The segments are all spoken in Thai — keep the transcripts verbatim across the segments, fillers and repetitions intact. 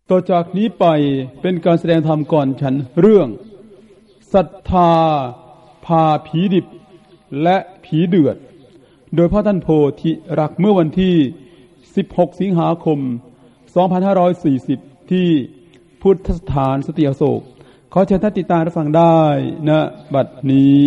ต่อจากนี้ไปเป็นการแสดงธรรมก่อนฉันเรื่องศรัทธาพาผีดิบและผีเดือดโดยพระท่านโพธิรักเมื่อวันที่สิบหกสิงหาคมสองพันห้าร้อยสี่สิบที่พุทธสถานสติอโศกขอเชิญท่านติดตามรับฟังได้ณบัดนี้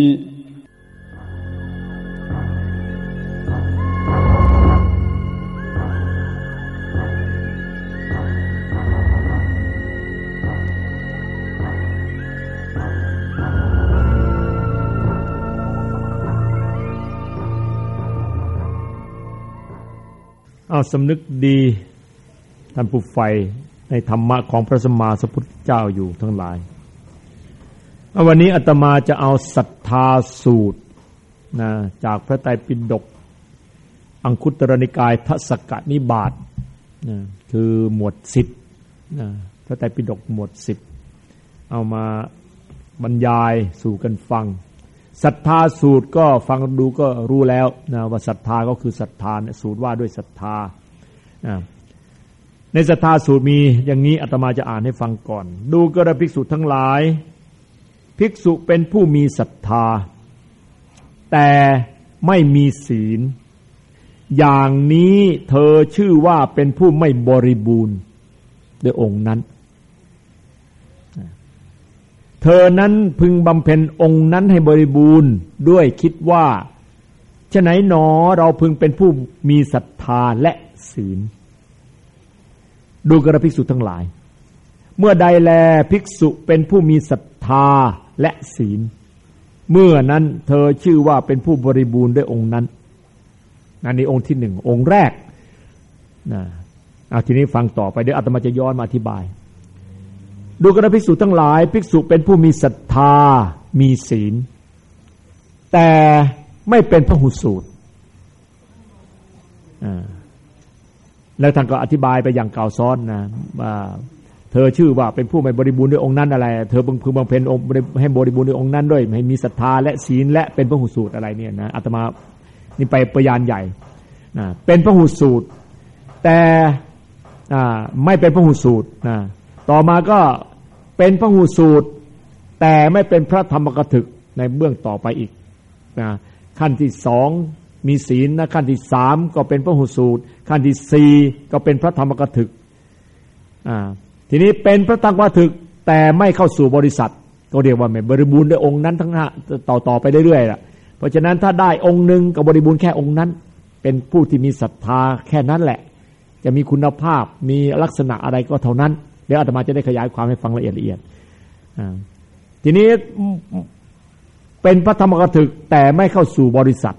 เอาสำนึกดีท่านผู้ใฝ่ในธรรมะของพระสัมมาสัมพุทธเจ้าอยู่ทั้งหลายวันนี้อาตมาจะเอาศรัทธาสูตรนะจากพระไตรปิฎกอังคุตรนิกายทศกนิบาตนะคือหมวดสิบนะพระไตรปิฎกหมวดสิบเอามาบรรยายสู่กันฟังศรัทธาสูตรก็ฟังดูก็รู้แล้วนะว่าศรัทธาก็คือศรัทธาสูตรว่าด้วยศรัทธาในศรัทธาสูตรมีอย่างนี้อาตมาจะอ่านให้ฟังก่อนดูกระภิกษุทั้งหลายภิกษุเป็นผู้มีศรัทธาแต่ไม่มีศีลอย่างนี้เธอชื่อว่าเป็นผู้ไม่บริบูรณ์ด้วยองค์นั้นเธอนั้นพึงบำเพ็ญองค์นั้นให้บริบูรณ์ด้วยคิดว่าฉะไหนหนอเราพึงเป็นผู้มีศรัทธาและศีลดูกระภิกษุทั้งหลายเมื่อใดแลภิกษุเป็นผู้มีศรัทธาและศีลเมื่อนั้นเธอชื่อว่าเป็นผู้บริบูรณ์ด้วยองค์นั้นนั่นนี่องค์ที่หนึ่งองค์แรกนะเอาทีนี้ฟังต่อไปเดี๋ยวอาตมาจะย้อนมาอธิบายดูกระภิกษุทั้งหลายภิกษุเป็นผู้มีศรัทธามีศีลแต่ไม่เป็นพหุสูตรอ่าแล้วท่านก็อธิบายไปอย่างกล่าวซ้อนนะว่าเธอชื่อว่าเป็นผู้ไม่บริบูรณ์ด้วยองค์นั้นอะไรเธอพึงบำเพ็ญองค์ให้บริบูรณ์ด้วยองค์นั้นด้วยให้มีศรัทธาและศีลและเป็นพหุสูตรอะไรเนี่ยนะอาตมานี่ไปประยานใหญ่นะเป็นพหุสูตรแต่อ่าไม่เป็นพหุสูตรนะต่อมาก็เป็นพหุสูตรแต่ไม่เป็นพระธรรมกถึกในเบื้องต่อไปอีกนะขั้นที่สองมีศีลนะขั้นที่สามก็เป็นพหุสูตรขั้นที่สี่ก็เป็นพระธรรมกถึกอ่าทีนี้เป็นพระธรรมกถึกแต่ไม่เข้าสู่บริษัทก็เรียกว่าไม่บริบูรณ์ด้วยองค์นั้นทั้งห้าต่อต่อไปเรื่อยๆล่ะเพราะฉะนั้นถ้าได้องค์นึงก็บริบูรณ์แค่องค์นั้นเป็นผู้ที่มีศรัทธาแค่นั้นแหละจะมีคุณภาพมีลักษณะอะไรก็เท่านั้นเดี๋ยวอาตมาจะได้ขยายความให้ฟังละเอียดละเอียดทีนี้เป็นพระธรรมกถึกแต่ไม่เข้าสู่บริษัท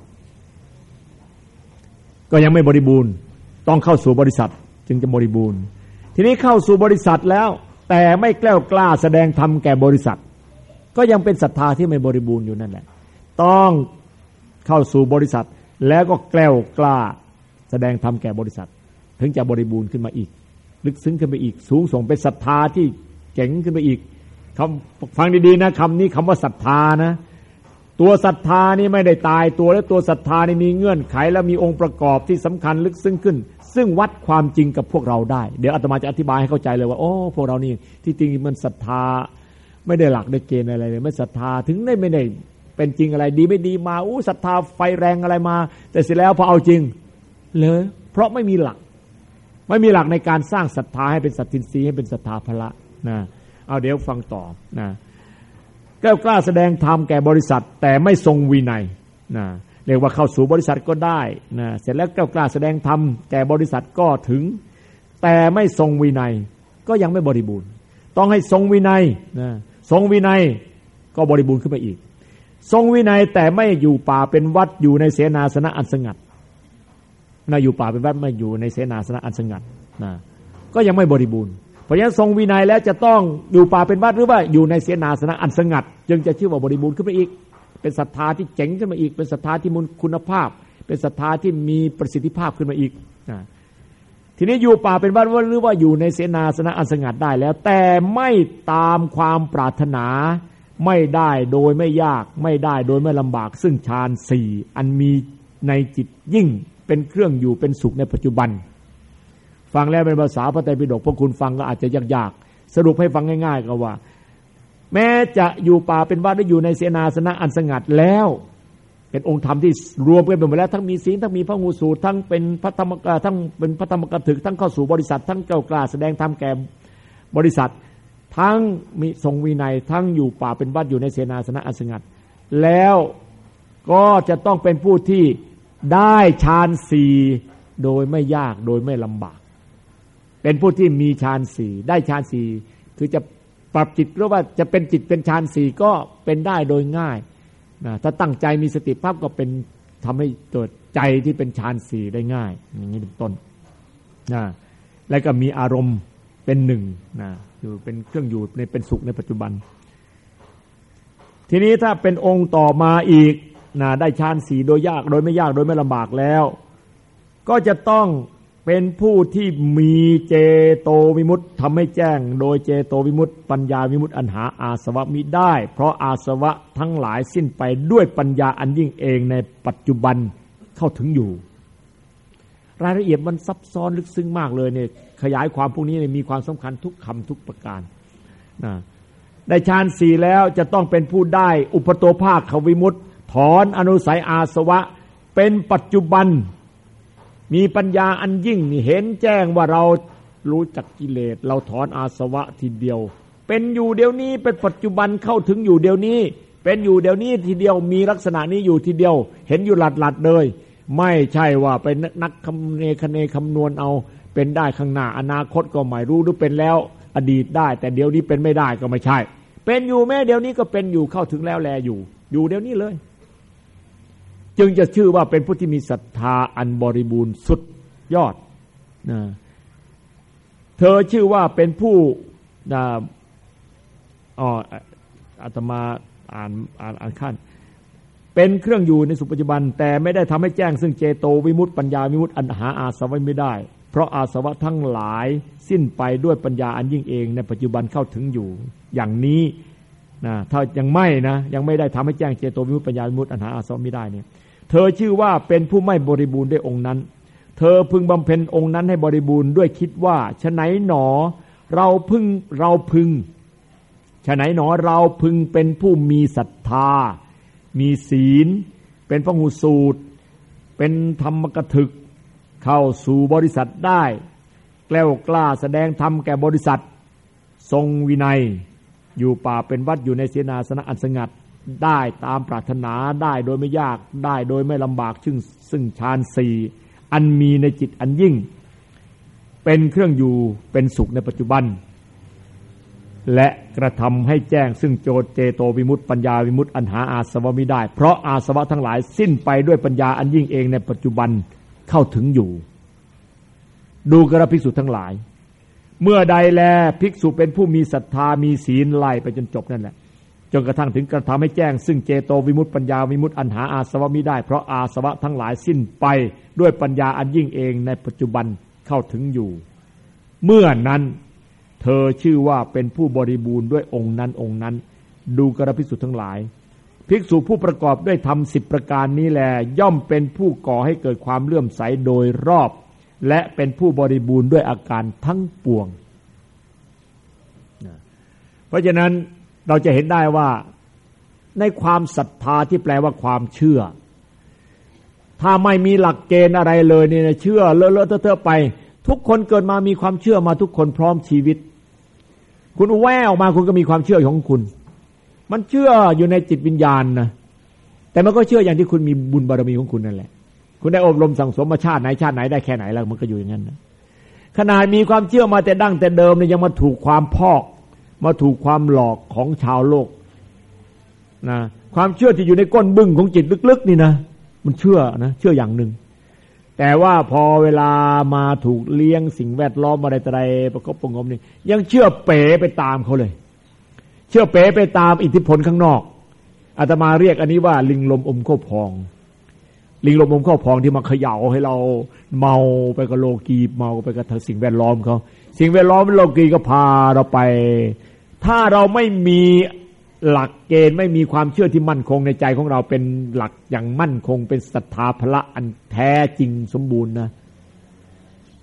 ก็ยังไม่บริบูรณ์ต้องเข้าสู่บริษัทจึงจะบริบูรณ์ทีนี้เข้าสู่บริษัทแล้วแต่ไม่แกล้วกล้าแสดงธรรมแก่บริษัทก็ยังเป็นศรัทธาที่ไม่บริบูรณ์อยู่นั่นแหละต้องเข้าสู่บริษัทแล้วก็แกล้วกล้าแสดงธรรมแก่บริษัทถึงจะบริบูรณ์ขึ้นมาอีกลึกซึ้งขึ้นไปอีกสูงส่งเป็นศรัทธาที่เจ๋งขึ้นไปอีกคำฟังดีๆนะคำนี้คำว่าศรัทธานะตัวศรัทธานี่ไม่ได้ตายตัวและตัวศรัทธานี่มีเงื่อนไขและมีองค์ประกอบที่สำคัญลึกซึ้งขึ้นซึ่งวัดความจริงกับพวกเราได้เดี๋ยวอาตมาจะอธิบายให้เข้าใจเลยว่าโอ้พวกเรานี่ที่จริงมันศรัทธาไม่ได้หลักได้เกณฑ์อะไรเลยไม่ศรัทธาถึงได้ไม่ได้เป็นจริงอะไรดีไม่ดีมาอู้ศรัทธาไฟแรงอะไรมาแต่เสร็จแล้วพอเอาจริงเลยเพราะไม่มีหลักไม่มีหลักในการสร้างศรัทธาให้เป็นสัตทินรีย์ให้เป็นศรัทธาภละนะเอาเดี๋ยวฟังต่อนะแกล้ากล้าแสดงธรรมแก่บริษัทแต่ไม่ทรงวินัยนะเรียกว่าเข้าสู่บริษัทก็ได้นะเสร็จแล้วแกล้ากล้าแสดงธรรมแก่บริษัทก็ถึงแต่ไม่ทรงวินัยก็ยังไม่บริบูรณ์ต้องให้ทรงวินัยนะทรงวินัยก็บริบูรณ์ขึ้นไปอีกทรงวินัยแต่ไม่อยู่ป่าเป็นวัดอยู่ในเสนาสนะอันสงัดนะอยู่ป่าเป็นวัดไม่อยู่ในเสนาสนะอันสงัดนะก็ยังไม่บริบูรณ์เพราะฉะนั้นทรงวินัยแล้วจะต้องอยู่ป่าเป็นวัดหรือว่าอยู่ในเสนาสนะอันสงัดจึงจะชื่อว่าบริบูรณ์ขึ้นไปอีกเป็นศรัทธาที่เจ๋งขึ้นมาอีกเป็นศรัทธาที่มีคุณภาพเป็นศรัทธาที่มีประสิทธิภาพขึ้นมาอีกนะทีนี้อยู่ป่าเป็นวัดหรือว่าอยู่ในเสนาสนะอันสงัดได้แล้วแต่ไม่ตามความปรารถนาไม่ได้โดยไม่ยากไม่ได้โดยไม่ลำบากซึ่งฌานสี่อันมีในจิตยิ่งเป็นเครื่องอยู่เป็นสุขในปัจจุบันฟังแล้วเป็นภาษาพระไตรปิฎกพวกคุณฟังก็อาจจะยากๆสรุปให้ฟังง่ายๆก็ว่าแม้จะอยู่ป่าเป็นวัดหรืออยู่ในเสนาสนะอันสงัดแล้วเป็นองค์ธรรมที่รวมกันไปหมดแล้วทั้งมีศีลทั้งมีพระหูสูตรทั้งเป็นพระธรรมกทั้งเป็นพระธรรมกถึกทั้งเข้าสู่บริษัททั้งเจ้ากล้าแสดงธรรมแก่บริษัททั้งมีทรงวินัยทั้งอยู่ป่าเป็นวัดอยู่ในเสนาสนะอันสงัดแล้วก็จะต้องเป็นผู้ที่ได้ฌานสี่โดยไม่ยากโดยไม่ลำบากเป็นผู้ที่มีฌานสี่ได้ฌานสี่คือจะปรับจิตหรือว่าจะเป็นจิตเป็นฌานสี่ก็เป็นได้โดยง่ายนะถ้าตั้งใจมีสติปั๊บก็เป็นทำให้เกิดใจที่เป็นฌานสี่ได้ง่ายอย่างนี้เป็นต้นนะแล้วก็มีอารมณ์เป็นหนึ่งนะอยู่เป็นเครื่องอยู่ในเป็นสุขในปัจจุบันทีนี้ถ้าเป็นองค์ต่อมาอีกนะได้ฌานสี่โดยยากโดยไม่ยากโดยไม่ลำบากแล้วก็จะต้องเป็นผู้ที่มีเจโตวิมุตติทำให้แจ้งโดยเจโตวิมุตติปัญญาวิมุตติอันหาอาสวะมิได้เพราะอาสวะทั้งหลายสิ้นไปด้วยปัญญาอันยิ่งเองในปัจจุบันเข้าถึงอยู่รายละเอียดมันซับซ้อนลึกซึ้งมากเลยเนี่ยขยายความพวกนี้เนี่ยมีความสำคัญทุกคำทุกประการนะได้ฌานสี่แล้วจะต้องเป็นผู้ได้อุปโตภาควิมุตติถอนอนุสัยอาสวะเป็นปัจจุบันมีปัญญาอันยิ่งนี่เห็นแจ้งว่าเรารู้จักกิเลสเราถอนอาสวะทีเดียวเป็นอยู่เดี๋ยวนี้เป็นปัจจุบันเข้าถึงอยู่เดี๋ยวนี้เป็นอยู่เดี๋ยวนี้ทีเดียวมีลักษณะนี้อยู่ทีเดียวเห็นอยู่หลัดๆเลยไม่ใช่ว่าเป็นนักคำเนคเนคำนวณเอาเป็นได้ข้างหน้าอนาคตก็ไม่รู้หรือเป็นแล้วอดีตได้แต่เดี๋ยวนี้เป็นไม่ได้ก็ไม่ใช่เป็นอยู่แม้เดี๋ยวนี้ก็เป็นอยู่เข้าถึงแล้วแลอยู่อยู่เดี๋ยวนี้เลยจึงจะชื่อว่าเป็นผู้ที่มีศรัทธาอันบริบูรณ์สุดยอดนะเธอชื่อว่าเป็นผู้นะอ๋ออาตมาอ่านอ่านอ่านขั้นเป็นเครื่องอยู่ในสุขปัจจุบันแต่ไม่ได้ทำให้แจ้งซึ่งเจโตวิมุตติปัญญาวิมุตติอันหาอาสวะไม่ได้เพราะอาสวะทั้งหลายสิ้นไปด้วยปัญญาอันยิ่งเองในปัจจุบันเข้าถึงอยู่อย่างนี้นะถ้ายังไม่นะยังไม่ได้ทำให้แจ้งเจโตวิมุตติปัญญาวิมุตติอันหาอาสวะไม่ได้เนี่ยเธอชื่อว่าเป็นผู้ไม่บริบูรณ์ด้วยองค์นั้นเธอพึงบำเพ็ญองค์นั้นให้บริบูรณ์ด้วยคิดว่าฉะไหนหนอเราพึงเราพึงฉะไหนหนอเราพึงเป็นผู้มีศรัทธามีศีลเป็นพหูสูตรเป็นธรรมกถึกเข้าสู่บริษัทได้แกล้วกล้าแสดงธรรมแก่บริษัททรงวินัยอยู่ป่าเป็นวัดอยู่ในเสนาสนะอันสงัดได้ตามปรารถนาได้โดยไม่ยากได้โดยไม่ลำบากซึ่งซึ่งฌานสี่อันมีในจิตอันยิ่งเป็นเครื่องอยู่เป็นสุขในปัจจุบันและกระทำให้แจ้งซึ่งโจทย์เจโตวิมุตติปัญญาวิมุตติอันหาอาสวะมิได้เพราะอาสวะทั้งหลายสิ้นไปด้วยปัญญาอันยิ่งเองในปัจจุบันเข้าถึงอยู่ดูกระภิกษุทั้งหลายเมื่อใดแลภิกษุเป็นผู้มีศรัทธามีศีลไล่ไปจนจบนั่นแหละจนกระทั่งถึงกระทำให้แจ้งซึ่งเจโตวิมุตติปัญญาวิมุตติอันหาอาสวะมิได้เพราะอาสวะทั้งหลายสิ้นไปด้วยปัญญาอันยิ่งเองในปัจจุบันเข้าถึงอยู่เมื่อนั้นเธอชื่อว่าเป็นผู้บริบูรณ์ด้วยองค์นั้นองค์นั้นดูกระภิกษุทั้งหลายภิกษุผู้ประกอบด้วยธรรมสิบประการนี้แลย่อมเป็นผู้ก่อให้เกิดความเลื่อมใสโดยรอบและเป็นผู้บริบูรณ์ด้วยอาการทั้งปวงเพราะฉะนั้นเราจะเห็นได้ว่าในความศรัทธาที่แปลว่าความเชื่อถ้าไม่มีหลักเกณฑ์อะไรเลยเนี่ยเชื่อเลอะเลอะเทอะไปทุกคนเกิดมามีความเชื่อมาทุกคนพร้อมชีวิตคุณแววออกมาคุณก็มีความเชื่อของคุณมันเชื่ออยู่ในจิตวิญญาณนะแต่มันก็เชื่ออย่างที่คุณมีบุญบารมีของคุณนั่นแหละคุณได้อบรมสั่งสมมาชาติไหนชาติไหนได้แค่ไหนแล้วมันก็อยู่อย่างนั้นนะขนาดมีความเชื่อมาแต่ดั้งแต่เดิมเนี่ยยังมาถูกความพอกมาถูกความหลอกของชาวโลกนะความเชื่อที่อยู่ในก้นบึ้งของจิตลึกๆนี่นะมันเชื่อนะเชื่ออย่างหนึ่งแต่ว่าพอเวลามาถูกเลี้ยงสิ่งแวดล้อมอะไรต่ออะไรประกอบประงมนี่ยังเชื่อเป๋ไปตามเขาเลยเชื่อเป๋ไปตามอิทธิพลข้างนอกอาตมาเรียกอันนี้ว่าลิงลมอมข้าวพองลิงลมอมข้าวพองที่มาเขย่าให้เราเมาไปกับโลกีเมาไปกับสิ่งแวดล้อมเขาสิ่งแวดล้อมโลกีก็พาเราไปถ้าเราไม่มีหลักเกณฑ์ไม่มีความเชื่อที่มั่นคงในใจของเราเป็นหลักอย่างมั่นคงเป็นศรัทธาพละอันแท้จริงสมบูรณ์นะ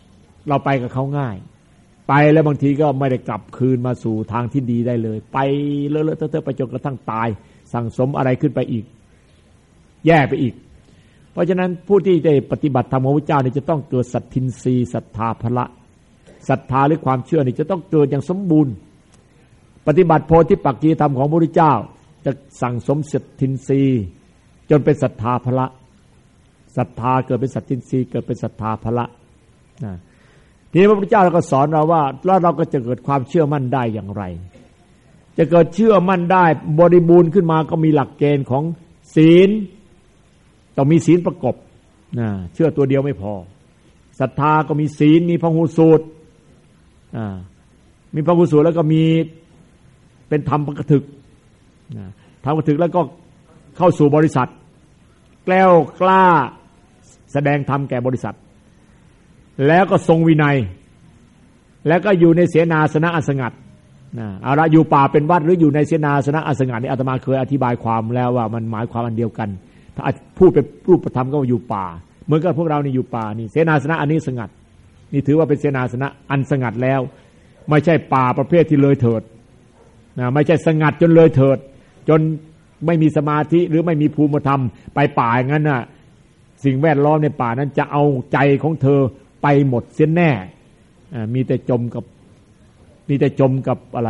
เราไปกับเขาง่ายไปแล้วบางทีก็ไม่ได้กลับคืนมาสู่ทางที่ดีได้เลยไปเลอะๆเทอะๆไปจนกระทั่งตายสั่งสมอะไรขึ้นไปอีกแย่ไปอีกเพราะฉะนั้นผู้ที่ได้ปฏิบัติธรรมของพระเจ้านี่จะต้องเกิดสัตทินรีย์ศรัทธาภละศรัทธาหรือความเชื่อนี่จะต้องเกิดอย่างสมบูรณ์ปฏิบัติโพธิปักขียธรรมของพระพุทธเจ้าจะสั่งสมสัตทินรีย์จนเป็นศรัทธาภละศรัทธาเกิดเป็นสัตทินรีย์เกิดเป็นศรัทธาภละนะทีนี้พระพุทธเจ้าเราก็สอนเราว่าแล้วเราก็จะเกิดความเชื่อมั่นได้อย่างไรจะเกิดเชื่อมั่นได้บริบูรณ์ขึ้นมาก็มีหลักเกณฑ์ของศีลต้องมีศีลประกบนะเชื่อตัวเดียวไม่พอศรัทธาก็มีศีลมีพหูสูตรอ่ามีพหูสูตรแล้วก็มีเป็นธรรมปกถึกนะธรรมปกถึกแล้วก็เข้าสู่บริษัทแกล้วกล้าแสดงธรรมแก่บริษัทแล้วก็ทรงวินัยแล้วก็อยู่ในเสนาสนะอันสงัดนะเอาละอยู่ป่าเป็นวัดหรืออยู่ในเสนาสนะอันสงัดนี่อาตมาเคยอธิบายความแล้วว่ามันหมายความอันเดียวกันถ้าพูดเป็นรูปธรรมก็อยู่ป่าเหมือนกับพวกเรานี่อยู่ป่านี่เสนาสนะอันนี้สงัดนี่ถือว่าเป็นเสนาสนะอันสงัดแล้วไม่ใช่ป่าประเภทที่เลยเถิดนะไม่ใช่สงัดจนเลยเถิดจนไม่มีสมาธิหรือไม่มีภูมิธรรมไปป่าอย่างนั้นน่ะสิ่งแวดล้อมในป่านั้นจะเอาใจของเธอไปหมดเสียแน่มีแต่จมกับมีแต่จมกับอะไร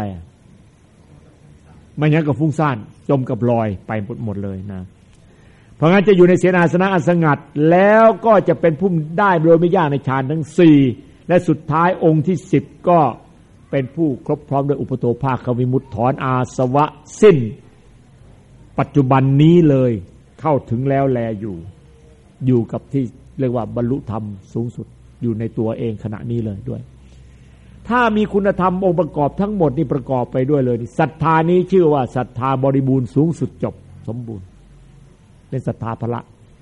ไม่งั้นก็ฟุ้งซ่านจมกับลอยไปหมดเลยนะเพราะงั้นจะอยู่ในเสนาสนะอันสงัดแล้วก็จะเป็นผู้ได้โดยไม่ยากในฌานทั้งสี่และสุดท้ายองค์ที่สิบก็เป็นผู้ครบพร้อมด้วยอุปโตภาควิมุตติถอนอาสวะสิ้นปัจจุบันนี้เลยเข้าถึงแล้วแลอยู่อยู่กับที่เรียกว่าบรรลุธรรมสูงสุดอยู่ในตัวเองขณะนี้เลยด้วยถ้ามีคุณธรรมองค์ประกอบทั้งหมดนี่ประกอบไปด้วยเลยศรัทธานี้ชื่อว่าศรัทธาบริบูรณ์สูงสุดจบสมบูรณ์เป็นศรัทธาภละ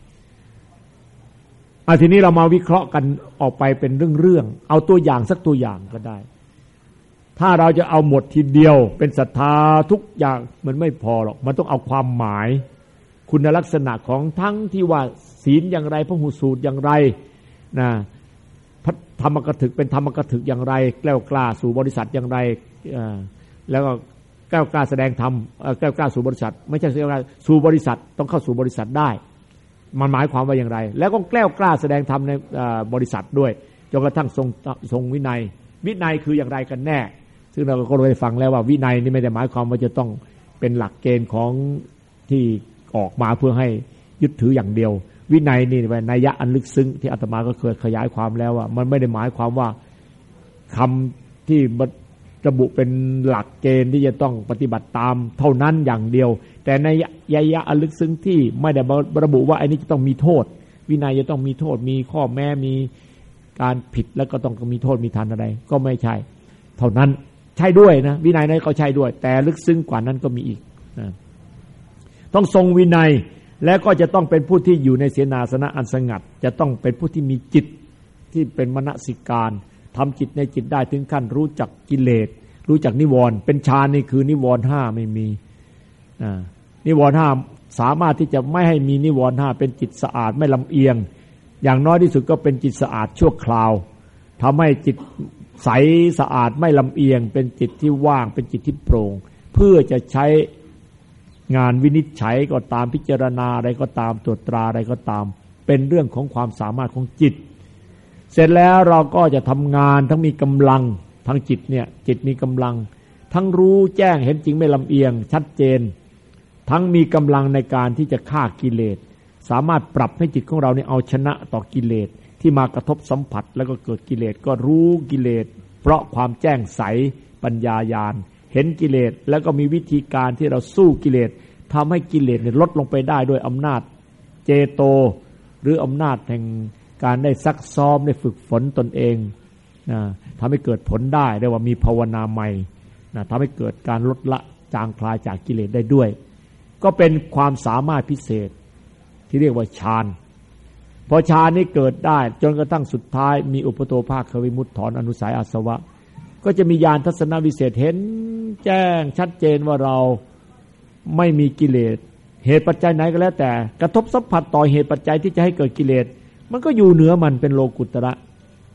อาทีนี้เรามาวิเคราะห์กันออกไปเป็นเรื่องๆเอาตัวอย่างสักตัวอย่างก็ได้ถ้าเราจะเอาหมดทีเดียวเป็นศรัทธาทุกอย่างมันไม่พอหรอกมันต้องเอาความหมายคุณลักษณะของทั้งที่ว่าศีลอย่างไรพหูสูตรอย่างไรนะธรรมกถึกเป็นธรรมกถึกอย่างไรแกล้วกล้าสู่บริษัทอย่างไรแล้วก็แกล้วกล้าแสดงธรรมแกล้วกล้าสู่บริษัทไม่ใช่แกล้วกล้าสู่บริษัทต้องเข้าสู่บริษัทได้มันหมายความว่าอย่างไรแล้วก็แกล้วกล้าแสดงธรรมในบริษัทด้วยจนกระทั่งทรงทรงวินัยวินัยคืออย่างไรกันแน่ซึ่งเราก็ได้ฟังแล้วว่าวินัยนี่ไม่ได้หมายความว่าจะต้องเป็นหลักเกณฑ์ของที่ออกมาเพื่อให้ยึดถืออย่างเดียววินัยนี่เป็นนัยยะอันลึกซึ้งที่อาตมาก็เคยขยายความแล้วว่ามันไม่ได้หมายความว่าคำที่ระบุเป็นหลักเกณฑ์ที่จะต้องปฏิบัติตามเท่านั้นอย่างเดียวแต่ในนัยยะอันลึกซึ้งที่ไม่ได้ระบุว่าไอ้นี้จะต้องมีโทษวินัยจะต้องมีโทษมีข้อแม้มีการผิดแล้วก็ต้องมีโทษมีทันอะไรก็ไม่ใช่เท่านั้นใช่ด้วยนะวินัยนั้นก็ใช่ด้วยแต่ลึกซึ้งกว่านั้นก็มีอีกนะต้องทรงวินัยและก็จะต้องเป็นผู้ที่อยู่ในเสนาสนะอันสงัดจะต้องเป็นผู้ที่มีจิตที่เป็นมนสิการทำจิตในจิตได้ถึงขั้นรู้จักกิเลสรู้จักนิวรณ์เป็นฌานนี่คือนิวรณ์ห้าไม่มีนิวรณ์ห้าสามารถที่จะไม่ให้มีนิวรณ์ห้าเป็นจิตสะอาดไม่ลำเอียงอย่างน้อยที่สุดก็เป็นจิตสะอาดชั่วคราวทำให้จิตใสสะอาดไม่ลำเอียงเป็นจิตที่ว่างเป็นจิตที่โปร่งเพื่อจะใช้งานวินิจฉัยก็ตามพิจารณาอะไรก็ตามตรวจตราอะไรก็ตามเป็นเรื่องของความสามารถของจิตเสร็จแล้วเราก็จะทำงานทั้งมีกำลังทั้งจิตเนี่ยจิตมีกำลังทั้งรู้แจ้งเห็นจริงไม่ลำเอียงชัดเจนทั้งมีกำลังในการที่จะฆ่ากิเลสสามารถปรับให้จิตของเราเนี่ยเอาชนะต่อกิเลสที่มากระทบสัมผัสแล้วก็เกิดกิเลสก็รู้กิเลสเพราะความแจ้งใสปัญญาญาณเห็นกิเลสแล้วก็มีวิธีการที่เราสู้กิเลสทำให้กิเลสเนี่ยลดลงไปได้ด้วยอำนาจเจโตหรืออำนาจแห่งการได้ซักซ้อมได้ฝึกฝนตนเองนะทำให้เกิดผลได้เรียกว่ามีภาวนาใหม่นะทำให้เกิดการลดละจางคลายจากกิเลสได้ด้วยก็เป็นความสามารถพิเศษที่เรียกว่าฌานพอฌานนี้เกิดได้จนกระทั่งสุดท้ายมีอุปโตภาควิมุตติถอนอนุสัยอาสวะก็จะมีญาณทัศนวิเศษเห็นแจ้งชัดเจนว่าเราไม่มีกิเลสเหตุปัจจัยไหนก็แล้วแต่กระทบสัมผัสต่อเหตุปัจจัยที่จะให้เกิดกิเลสมันก็อยู่เหนือมันเป็นโลกุตระ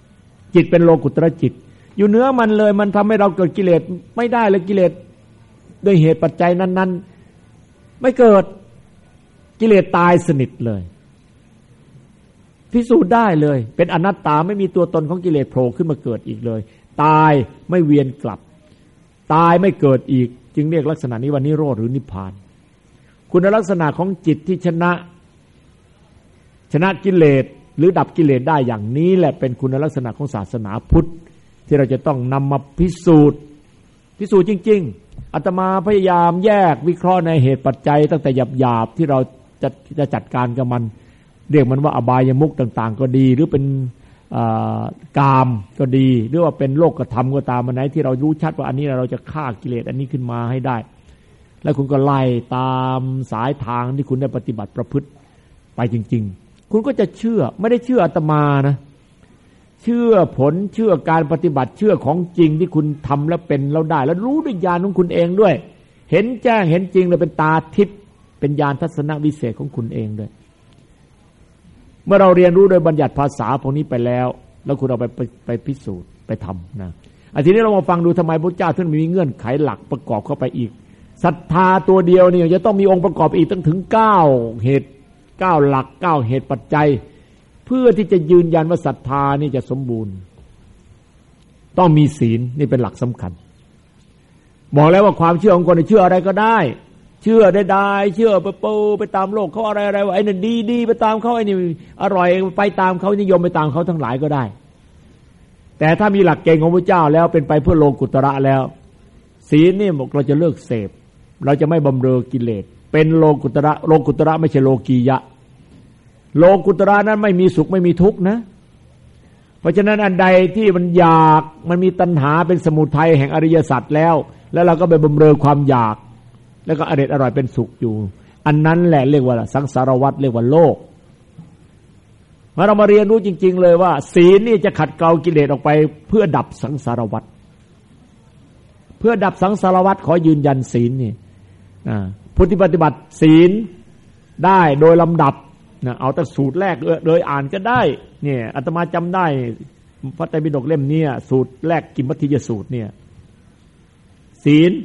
จิตเป็นโลกุตระจิตอยู่เหนือมันเลยมันทำให้เราเกิดกิเลสไม่ได้เลยกิเลสด้วยเหตุปัจจัยนั้นๆไม่เกิดกิเลสตายสนิทเลยพิสูจน์ได้เลยเป็นอนัตตาไม่มีตัวตนของกิเลสโผล่ขึ้นมาเกิดอีกเลยตายไม่เวียนกลับตายไม่เกิดอีกจึงเรียกลักษณะนี้ว่านิโรธหรือนิพพานคุณลักษณะของจิตที่ชนะชนะกิเลสหรือดับกิเลสได้อย่างนี้แหละเป็นคุณลักษณะของศาสนาพุทธที่เราจะต้องนำมาพิสูจน์พิสูจน์จริงๆอาตมาพยายามแยกวิเคราะห์ในเหตุปัจจัยตั้งแต่หยาบๆที่เราจะจะจัดการกับมันเรียกมันว่าอบายมุขต่างๆก็ดีหรือเป็นกามก็ดีหรือว่าเป็นโลกธรรมก็ตามมันไหนที่เรารู้ชัดว่าอันนี้เราจะฆ่ากิเลสอันนี้ขึ้นมาให้ได้แล้วคุณก็ไล่ตามสายทางที่คุณได้ปฏิบัติประพฤติไปจริงๆคุณก็จะเชื่อไม่ได้เชื่ออาตมานะเชื่อผลเชื่อการปฏิบัติเชื่อของจริงที่คุณทำแล้วเป็นแล้วได้แล้วรู้ด้วยญาณของคุณเองด้วยเห็นแจ้งเห็นจริงเลยเป็นตาทิพย์เป็นญาณทัศนวิเศษของคุณเองด้วยเมื่อเราเรียนรู้โดยบัญญัติภาษาพวกนี้ไปแล้วแล้วคุณเอาไปไปไปพิสูจน์ไปทำนะอันทีนี้เรามาฟังดูทำไมพระเจ้าท่านมีเงื่อนไขหลักประกอบเข้าไปอีกศรัทธาตัวเดียวเนี่ยจะต้องมีองค์ประกอบอีกตั้งถึงเก้าเหตุเก้าหลักเก้าเหตุปัจจัยเพื่อที่จะยืนยันว่าศรัทธานี่จะสมบูรณ์ต้องมีศีลนี่เป็นหลักสำคัญบอกแล้วว่าความเชื่อของคนเชื่ออะไรก็ได้เชื่อได้ได้เชื่อไปปูไปตามโลกเขาอะไรอะไรว่าไอ้นั่นดีดีไปตามเขาไอ้นี่อร่อยไปตามเขานิยมไปตามเขาทั้งหลายก็ได้แต่ถ้ามีหลักเกณฑ์ของพระเจ้าแล้วเป็นไปเพื่อโลกุตระแล้วศีลนี่เราจะเลิกเสพเราจะไม่บำเรอกิเลสเป็นโลกุตระโลกุตระไม่ใช่โลกียะโลกุตระนั้นไม่มีสุขไม่มีทุกข์นะเพราะฉะนั้นอันใดที่มันอยากมันมีตัณหาเป็นสมุทัยแห่งอริยสัจแล้วแล้วเราก็ไปบำเรอความอยากแล้วก็อร่อยอร่อยเป็นสุขอยู่อันนั้นแหละเรียกว่าสังสารวัฏเรียกว่าโลกมาเรามาเรียนรู้จริงๆเลยว่าศีลนี่จะขัดเกลากิเลสออกไปเพื่อดับสังสารวัฏเพื่อดับสังสารวัฏขอยืนยันศีลนี่ผู้ที่ปฏิบัติศีลได้โดยลำดับนะเอาแต่สูตรแรกเลยอ่านก็ได้เนี่ยอาตมาจำได้พระไตรปิฎกเล่มนี้สูตรแรกกิมมัทธิยสูตรเนี่ยศีล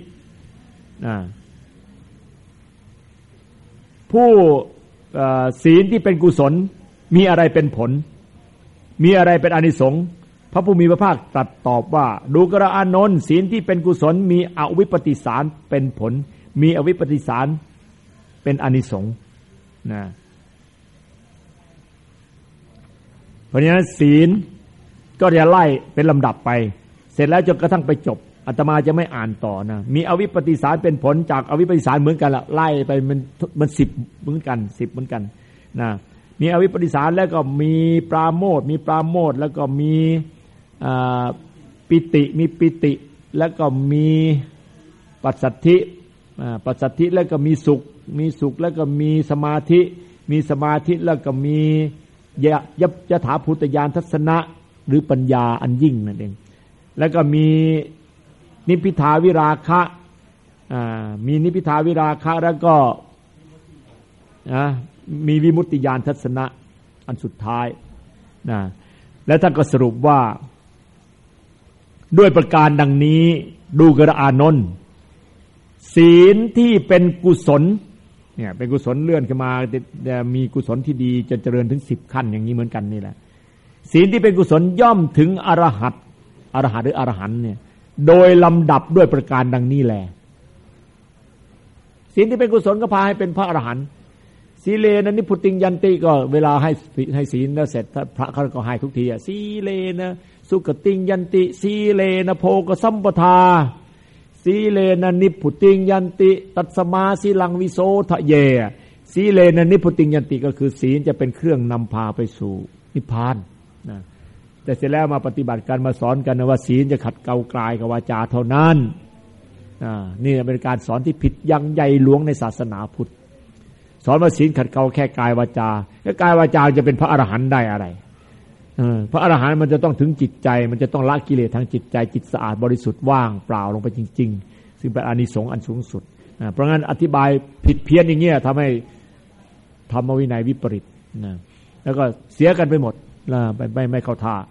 ผู้ศีลที่เป็นกุศลมีอะไรเป็นผลมีอะไรเป็นอานิสงส์พระผู้มีพระภาคตรัสตอบว่าดูกระอานนท์ศีลที่เป็นกุศลมีอวิปปิสารเป็นผลมีอวิปปิสารเป็นอานิสงส์นะเพราะฉะนั้นศีลก็จะไล่เป็นลำดับไปเสร็จแล้วจนกระทั่งไปจบอาตมาจะไม่อ่านต่อนะมีอวิปปิสารเป็นผลจากอวิปปิสารเหมือนกันละไล่ไปมันมันสิบเหมือนกันสิบเหมือนกันนะมีอวิปปิสารแล้วก็มีปราโมทย์มีปราโมทย์แล้วก็มีปิติมีปิติแล้วก็มีปัสสัทธิปัสสัทธิแล้วก็มีสุขมีสุขแล้วก็มีสมาธิมีสมาธิแล้วก็มียะยถาภูตญาณทัศนะหรือปัญญาอันยิ่งนั่นเองแล้วก็มีนิพพิทาวิราคะมีนิพพิทาวิราคะแล้วก็มีวิมุตติญาณทัศนะอันสุดท้ายนะแล้วท่านก็สรุปว่าด้วยประการดังนี้ดูกระอานนท์ศีลที่เป็นกุศลเนี่ยเป็นกุศลเลื่อนขึ้นมามีกุศลที่ดีจะเจริญถึงสิบขั้นอย่างนี้เหมือนกันนี่แหละศีลที่เป็นกุศลย่อมถึงอรหัตอรหัตหรืออรหันต์เนี่ยโดยลำดับด้วยประการดังนี้แลศีลที่เป็นกุศลก็พาให้เป็นพระอรหันต์สีเลนะนิพุติงยันติก็เวลาให้ให้ศีลแล้วเสร็จพระเขาก็ให้ทุกทีอ่ะสีเลนะสุขติงยันติสีเลนะโภคสัมปทาสีเลนะนิพุติงยันติตัสสมาสีลังวิโสทะเยสีเลนะนิพุติงยันติก็คือศีลจะเป็นเครื่องนำพาไปสู่นิพพานนะแต่เสร็จแล้วมาปฏิบัติกันมาสอนกันนะว่าศีลจะขัดเกลากายกับวาจาเท่านั้นนี่เป็นการสอนที่ผิดยังใหญ่หลวงในศาสนาพุทธสอนว่าศีลขัดเกลาแค่กายวาจาแล้วกายวาจาจะเป็นพระอรหันต์ได้อะไรพระอรหันต์มันจะต้องถึงจิตใจมันจะต้องละกิเลสทางจิตใจจิตสะอาดบริสุทธิ์ว่างเปล่าลงไปจริงๆซึ่งเป็นอานิสงส์อันสูงสุดเพราะงั้นอธิบายผิดเพี้ยนอย่างเงี้ยทำให้ธรรมวินัยวิปริตนะแล้วก็เสียกันไปหมดไม่ไม่ไม่เข้าท่า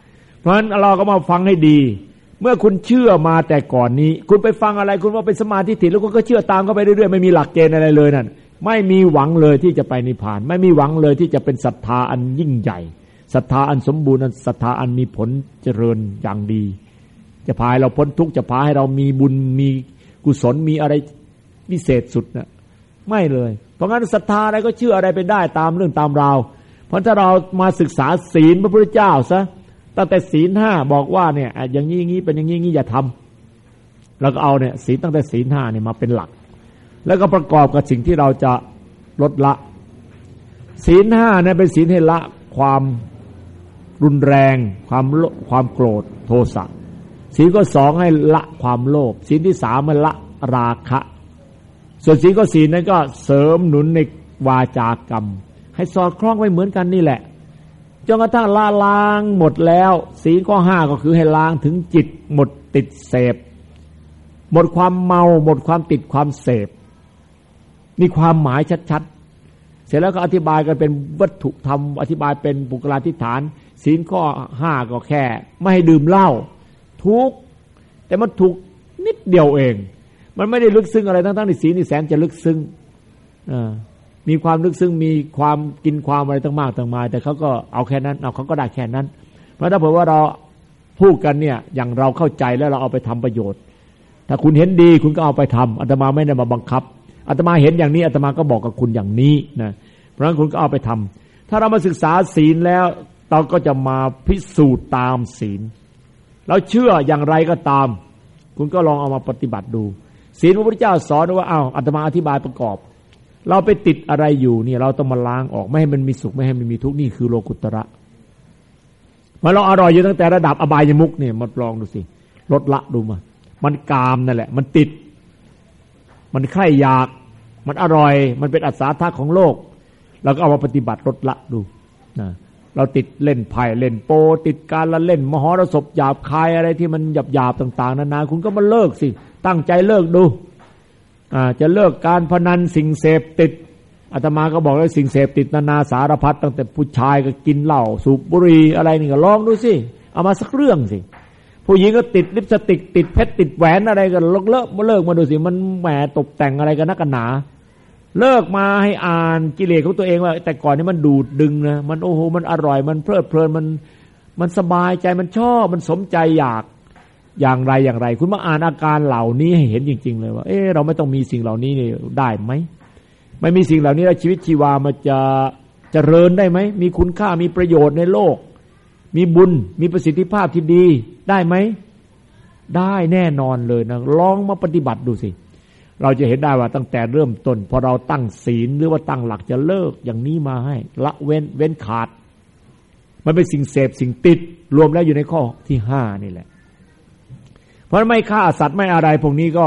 เพราะฉะนั้นเราก็มาฟังให้ดีเมื่อคุณเชื่อมาแต่ก่อนนี้คุณไปฟังอะไรคุณว่าเป็นสมาธิถิแล้วคุณก็เชื่อตามเข้าไปเรื่อยๆไม่มีหลักเกณฑ์อะไรเลยนั่นไม่มีหวังเลยที่จะไปนิพพานไม่มีหวังเลยที่จะเป็นศรัทธาอันยิ่งใหญ่ศรัทธาอันสมบูรณ์ศรัทธาอันมีผลเจริญอย่างดีจะพาให้เราพ้นทุกข์จะพาให้เรามีบุญมีกุศลมีอะไรพิเศษสุดนะไม่เลยเพราะงั้นศรัทธาอะไรก็เชื่ออะไรไปได้ตามเรื่องตามราวเพราะถ้าเรามาศึกษาศีลพระพุทธเจ้าซะตั้งแต่ศีลห้าบอกว่าเนี่ยอย่างนี้อย่างนี้เป็นอย่างนี้อย่างนี้อย่าทำแล้วก็เอาเนี่ยศีลตั้งแต่ศีลห้าเนี่ยมาเป็นหลักแล้วก็ประกอบกับสิ่งที่เราจะลดละศีลห้าเนี่ยเป็นศีลให้ละความรุนแรงความความโกรธโทสะศีลข้อสองให้ละความโลภศีลที่สามมันละราคะส่วนศีลข้อสี่นั้นก็เสริมหนุนในวาจากรรมให้สอดคล้องไว้เหมือนกันนี่แหละจนกระทั่งละล้างหมดแล้วศีลข้อห้าก็คือให้ล้างถึงจิตหมดติดเสพหมดความเมาหมดความติดความเสพมีความหมายชัดๆเสร็จแล้วก็อธิบายกันเป็นวัตถุธรรมอธิบายเป็นปุกลาธิฐานศีลข้อห้าก็แค่ไม่ให้ดื่มเหล้าทุกแต่มันถูกนิดเดียวเองมันไม่ได้ลึกซึ้งอะไรทั้งๆที่ศีลนี่แสนจะลึกซึ้งมีความลึกซึ้งมีความกินความอะไรตั้งมากตั้งมายแต่เขาก็เอาแค่นั้นเอาเขาก็ได้แค่นั้นเพราะถ้าเผื่อว่าเราพูดกันเนี่ยอย่างเราเข้าใจแล้วเราเอาไปทำประโยชน์ถ้าคุณเห็นดีคุณก็เอาไปทำอาตมาไม่ได้มาบังคับอาตมาเห็นอย่างนี้อาตมาก็บอกกับคุณอย่างนี้นะเพราะฉะนั้นคุณก็เอาไปทำถ้าเรามาศึกษาศีลแล้วเราก็จะมาพิสูจน์ตามศีลเราเชื่ออย่างไรก็ตามคุณก็ลองเอามาปฏิบัติดูศีลพระพุทธเจ้าสอนว่าอ้าวอาตมาอธิบายประกอบเราไปติดอะไรอยู่เนี่ยเราต้องมาล้างออกไม่ให้มันมีสุขไม่ให้มันมีทุกข์นี่คือโลกุตระมันเราอร่อยอยู่ตั้งแต่ระดับอบายมุขเนี่ยมาลองดูสิลดละดูมามันกามนั่นแหละมันติดมันใคร่อยากมันอร่อยมันเป็นอัศธาของโลกเราก็เอามาปฏิบัติลดละดูนะเราติดเล่นไพ่เล่นโปติดการละเล่นมหรสพหยาบคายอะไรที่มันหยาบๆต่างๆนานาคุณก็มาเลิกสิตั้งใจเลิกดูอ่าจะเลิกการพนันสิ่งเสพติดอาตมาก็บอกแล้วสิ่งเสพติดนานาสารพัดตั้งแต่ผู้ชายก็กินเหล้าสูบบุหรี่อะไรนี่ก็ลองดูสิเอามาสักเรื่องสิผู้หญิงก็ติดลิปสติกติดเพชรติดแหวนอะไรกันเลิกเลิกมาเลิกมาดูสิมันแหมตกแต่งอะไรกันนักกันหนาเลิกมาให้อ่านกิเลสของตัวเองว่าแต่ก่อนนี้มันดูดดึงนะมันโอ้โหมันอร่อยมันเพลิดเพลินมันมันสบายใจมันชอบมันสมใจอยากอย่างไรอย่างไรคุณมาอ่านอาการเหล่านี้ให้เห็นจริงๆเลยว่าเออเราไม่ต้องมีสิ่งเหล่านี้นี่ได้ไหมไม่มีสิ่งเหล่านี้แล้วชีวิตชีวามันจะเจริญได้ไหมมีคุณค่ามีประโยชน์ในโลกมีบุญมีประสิทธิภาพที่ดีได้ไหมได้แน่นอนเลยนะลองมาปฏิบัติดูสิเราจะเห็นได้ว่าตั้งแต่เริ่มต้นพอเราตั้งศีลหรือว่าตั้งหลักจะเลิกอย่างนี้มาให้ละเว้นเว้นขาดมันเป็นสิ่งเสพสิ่งติดรวมแล้วอยู่ในข้อที่ห้านี่แหละเพราะไม่ฆ่าสัตว์ไม่อะไรพวกนี้ก็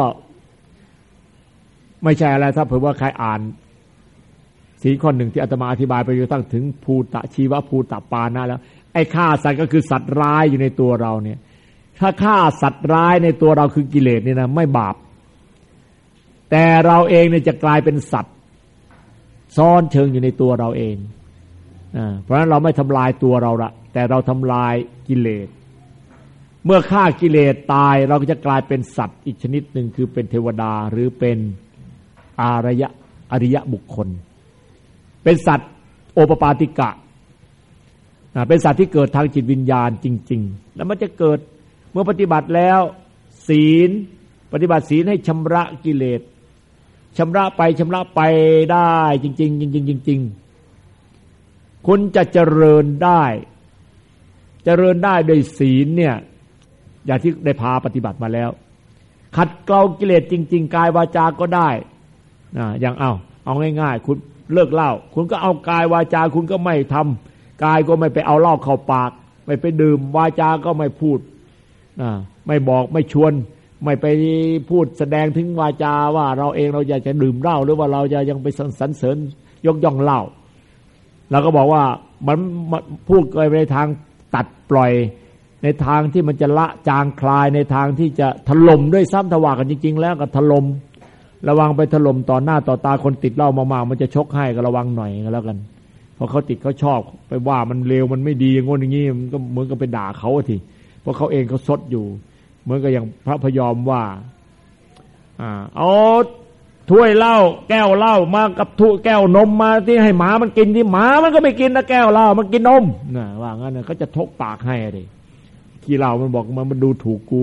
ไม่ใช่อะไรถ้าเผื่อว่าใครอ่านศีลข้อหนึ่งที่อาตมาอธิบายไปอยู่ตั้งถึงภูตะชีวภูตะปานะแล้วไอ้ฆ่าสัตว์ก็คือสัตว์ร้ายอยู่ในตัวเราเนี่ยถ้าฆ่าสัตว์ร้ายในตัวเราคือกิเลสเนี่ยนะไม่บาปแต่เราเองเนี่ยจะกลายเป็นสัตว์ซ่อนเชิงอยู่ในตัวเราเองอ่าเพราะฉะนั้นเราไม่ทำลายตัวเราละแต่เราทำลายกิเลสเมื่อฆ่ากิเลสตายเราก็จะกลายเป็นสัตว์อีกชนิดหนึ่งคือเป็นเทวดาหรือเป็นอารยะอริยะบุคคลเป็นสัตว์โอปปาติกะเป็นสัตว์ที่เกิดทางจิตวิญญาณจริงๆแล้วมันจะเกิดเมื่อปฏิบัติแล้วศีลปฏิบัติศีลให้ชำระกิเลสชำระไปชำระไปได้จริงๆจริงๆจริงๆคุณจะเจริญได้เจริญได้โดยศีลเนี่ยอย่างที่ได้พาปฏิบัติมาแล้วขัดเกลากิเลสจริงๆกายวาจาก็ได้นะอย่างเอาเอาง่ายๆคุณเลิกเหล้าคุณก็เอากายวาจาคุณก็ไม่ทำกายก็ไม่ไปเอาเหล้าเข้าปากไม่ไปดื่มวาจาก็ไม่พูดนะไม่บอกไม่ชวนไม่ไปพูดแสดงถึงวาจาว่าเราเองเราอยากจะดื่มเหล้าหรือว่าเราจะยังไปสรรเสริญยกย่องเหล้าเราก็บอกว่ามันพูดไปในทางตัดปล่อยในทางที่มันจะละจางคลายในทางที่จะถล่มด้วยซ้ำทว่ากันจริงๆแล้วก็ถล่มระวังไปถล่มต่อหน้าต่อตาคนติดเหล้ามากๆมันจะชกให้ก็ระวังหน่อยก็แล้วกันพอเขาติดเขาชอบไปว่ามันเลวมันไม่ดีอย่างงี้อย่างงี้มันก็เหมือนกับไปด่าเขาทีเพราะเขาเองเขาซดอยู่เหมือนกับอย่างพระพยอมว่าอ่าเอาถ้วยเหล้าแก้วเหล้ามากับถ้วยแก้วนมมาที่ให้หมามันกินที่หมามันก็ไม่กินนะแก้วเหล้ามันกินนมน่ะว่างั้นน่ะเขาจะทกปากให้ดิขี้เหล้ามันบอกมันมันดูถูกกู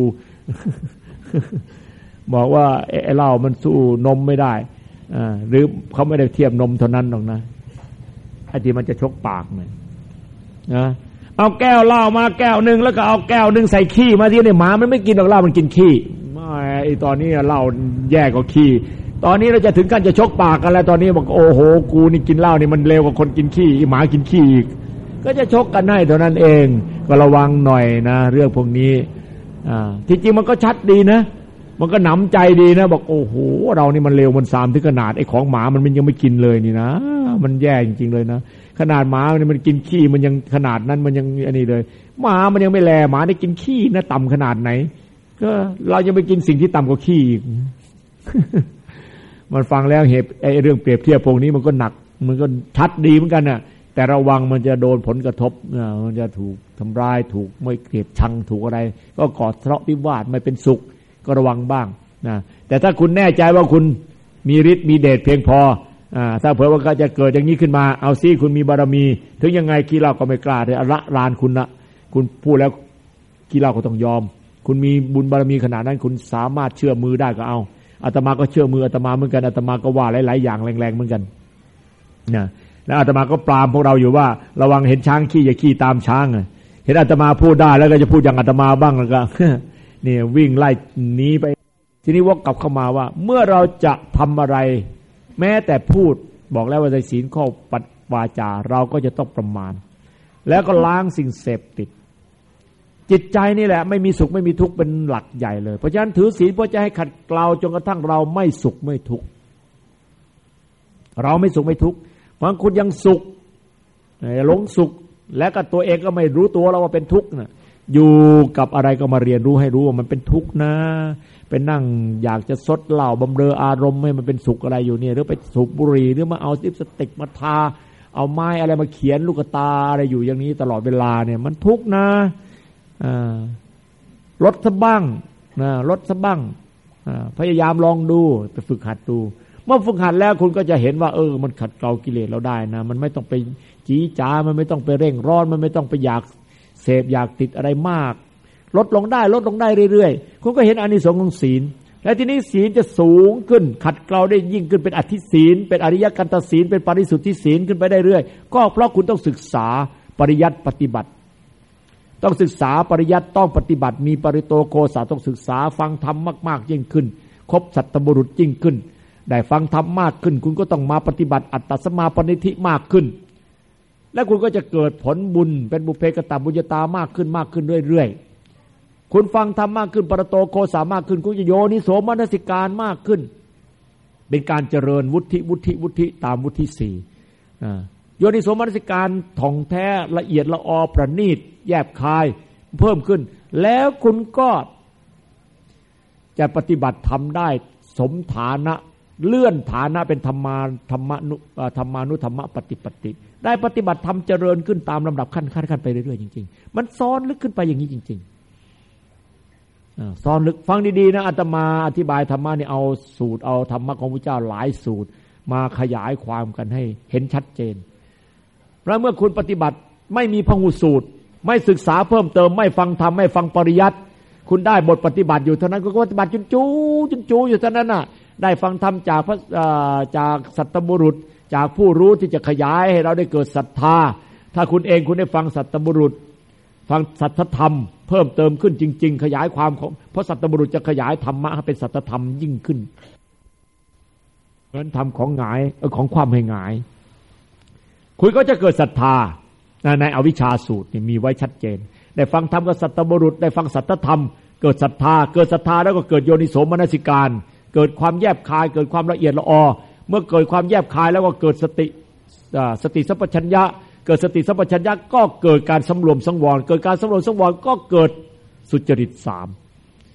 บอกว่าไอ้เหล้ามันสู้นมไม่ได้อ่าหรือเขาไม่ได้เทียบนมเท่านั้นหรอกนะไอ้ที่มันจะชกปากมันนะเอาแก้วเหล้ามาแก้วนึงแล้วก็เอาแก้วนึงใส่ขี้มาที่นี่หมามันไม่กินหรอกเหล้ามันกินขี้ไม่ไอ้ตอนนี้เหล้าแย่กว่าขี้ตอนนี้เราจะถึงขั้นจะชกปากกันแล้วตอนนี้บอกโอ้โหกูนี่กินเหล้านี่มันเลวกว่าคนกินขี้หมากินขี้อีกก็จะชกกันให้เท่านั้นเองก็ระวังหน่อยนะเรื่องพวกนี้อ่าที่จริงมันก็ชัดดีนะมันก็หนำใจดีนะบอกโอ้โหเรานี่มันเลวมันสามถึงขนาดไอ้ของหมามันมันยังไม่กินเลยนี่นะมันแย่จริงๆเลยนะขนาดหมาเนี่ยมันกินขี้มันยังขนาดนั้นมันยังอันนี้เลยหมามันยังไม่แลหมาได้กินขี้นะต่ำขนาดไหนก็เราจะไปกินสิ่งที่ต่ำกว่าขี้อีก มันฟังแล้วเหตุไอ้เรื่องเปรียบเทียบพวกนี้มันก็หนักมันก็ชัดดีเหมือนกันน่ะแต่ระวังมันจะโดนผลกระทบนะมันจะถูกทำร้ายถูกไม่เกลียดชังถูกอะไรก็ก่อทะเลาะวิวาทไม่เป็นสุขก็ระวังบ้างนะแต่ถ้าคุณแน่ใจว่าคุณมีฤทธิ์มีเดชเพียงพออ่าถ้าเผื่อว่าจะเกิดอย่างนี้ขึ้นมาเอาซิคุณมีบารมีถึงยังไงขี้เหล้าก็ไม่กล้าเลยละลานคุณนะคุณพูดแล้วขี้เหล้าก็ต้องยอมคุณมีบุญบารมีขนาดนั้นคุณสามารถเชื่อมือได้ก็เอาอาตมาก็เชื่อมืออาตมาเหมือนกันอาตมาก็ว่าหลายๆอย่างแรงๆเหมือนกันนะแล้วอาตมาก็ปรามพวกเราอยู่ว่าระวังเห็นช้างขี้อย่าขี้ตามช้างเห็นอาตมาพูดได้แล้วก็จะพูดอย่างอาตมาบ้างแล้วก็นี่วิ่งไล่หนีไปทีนี้วกกลับเข้ามาว่าเมื่อเราจะทำอะไรแม้แต่พูดบอกแล้วว่าในศีลข้อปัดวาจาเราก็จะต้องประมาณแล้วก็ล้างสิ่งเสพติดจิตใจนี่แหละไม่มีสุขไม่มีทุกข์เป็นหลักใหญ่เลยเพราะฉะนั้นถือศีลเพื่อจะให้ขัดเกลาจนกระทั่งเราไม่สุขไม่ทุกข์เราไม่สุขไม่ทุกข์บางคนยังสุขหลงสุขแล้วก็ตัวเองก็ไม่รู้ตัวเราว่าเป็นทุกข์นะอยู่กับอะไรก็มาเรียนรู้ให้รู้ว่ามันเป็นทุกข์นะไปนั่งอยากจะซดเหล้าบำเรออารมณ์ให้มันเป็นสุขอะไรอยู่เนี่ยหรือไปสูบบุหรี่หรือมาเอาลิปสติกมาทาเอาไม้อะไรมาเขียนลูกตาอะไรอยู่อย่างนี้ตลอดเวลาเนี่ยมันทุกข์นะลดซะบ้างนะลดซะบ้างพยายามลองดูไปฝึกหัดดูเมื่อฝึกหัดแล้วคุณก็จะเห็นว่าเออมันขัดเกลากิเลสเราได้นะมันไม่ต้องไปจี้จ๋ามันไม่ต้องไปเร่งร้อนมันไม่ต้องไปอยากเสพอยากติดอะไรมากลดลงได้ลดลงได้เรื่อยๆคุณก็เห็นอานิสงส์ของศีลและทีนี้ศีลจะสูงขึ้นขัดเกลาได้ยิ่งขึ้นเป็นอธิศีลเป็นอริยกันตศีลเป็นปริสุทธิศีลขึ้นไปได้เรื่อยก็เพราะคุณต้องศึกษาปริยัติปฏิบัติต้องศึกษาปริยัติต้องปฏิบัติมีปริโตโคสาต้องศึกษาฟังธรรมมากๆยิ่งขึ้นครบสัตตบุรุษยิ่งขึ้นได้ฟังธรรมมากขึ้นคุณก็ต้องมาปฏิบัติอัตตสมาปณิธิมากขึ้นและคุณก็จะเกิดผลบุญเป็นบุพเพกตบุญญาตามากขึ้นมากขึ้นเรื่อยๆคุณฟังธรรมมากขึ้นปรโตโคสามากขึ้นคุณจะโยนิโสมนสิการมากขึ้นเป็นการเจริญวุฒิวุฒิวุฒิตามวุฒิสี่โยนิโสมนสิการท่องแท้ละเอียดละออประณีตแยบคายเพิ่มขึ้นแล้วคุณก็จะปฏิบัติธรรมได้สมฐานะเลื่อนฐานะเป็นธรรมาธรรมนุธรรมานุธรรมปฏิปติได้ปฏิบัติธรรมเจริญขึ้นตามลำดับขั้นขั้นขั้นไปเรื่อยๆจริงๆมันซ้อนลึกขึ้นไปอย่างนี้จริงๆซ้อนลึกฟังดีๆนะอาตมาอธิบายธรรมะนี่เอาสูตรเอาธรรมะของพระเจ้าหลายสูตรมาขยายความกันให้เห็นชัดเจนเพราะเมื่อคุณปฏิบัติไม่มีพหูสูตรไม่ศึกษาเพิ่มเติมไม่ฟังธรรมไม่ฟังปริยัติคุณได้บทปฏิบัติอยู่เท่านั้นคุณก็ปฏิบัติจุนจูจุนจูอยู่เท่านั้นน่ะได้ฟังธรรมจากพระจากสัตตบุรุษจากผู้รู้ที่จะขยายให้เราได้เกิดศรัทธาถ้าคุณเองคุณได้ฟังสัตตบุรุษฟังสัทธธรรมเพิ่มเติมขึ้นจริงๆขยายความของเพราะสัตตบุรุษจะขยายธรรมะให้เป็นสัทธธรรมยิ่งขึ้นเหมือนธรรมของหงายของความให้หงายคุณก็จะเกิดศรัทธาในอวิชชาสูตรนี่มีไว้ชัดเจนได้ฟังธรรมกับสัตตบุรุษได้ฟังสัทธธรรมเกิดศรัทธาเกิดศรัทธาแล้วก็เกิดโยนิโสมนสิการเกิดความแยบคายเกิดความละเอียดละออเมื่อเกิดความแยบคายแล้วก็เกิดสติสติสัมปชัญญะเกิดสติสัมปชัญญะก็เกิดการสำรวมสังวรเกิดการสำรวมสังวรก็เกิดสุจริตสาม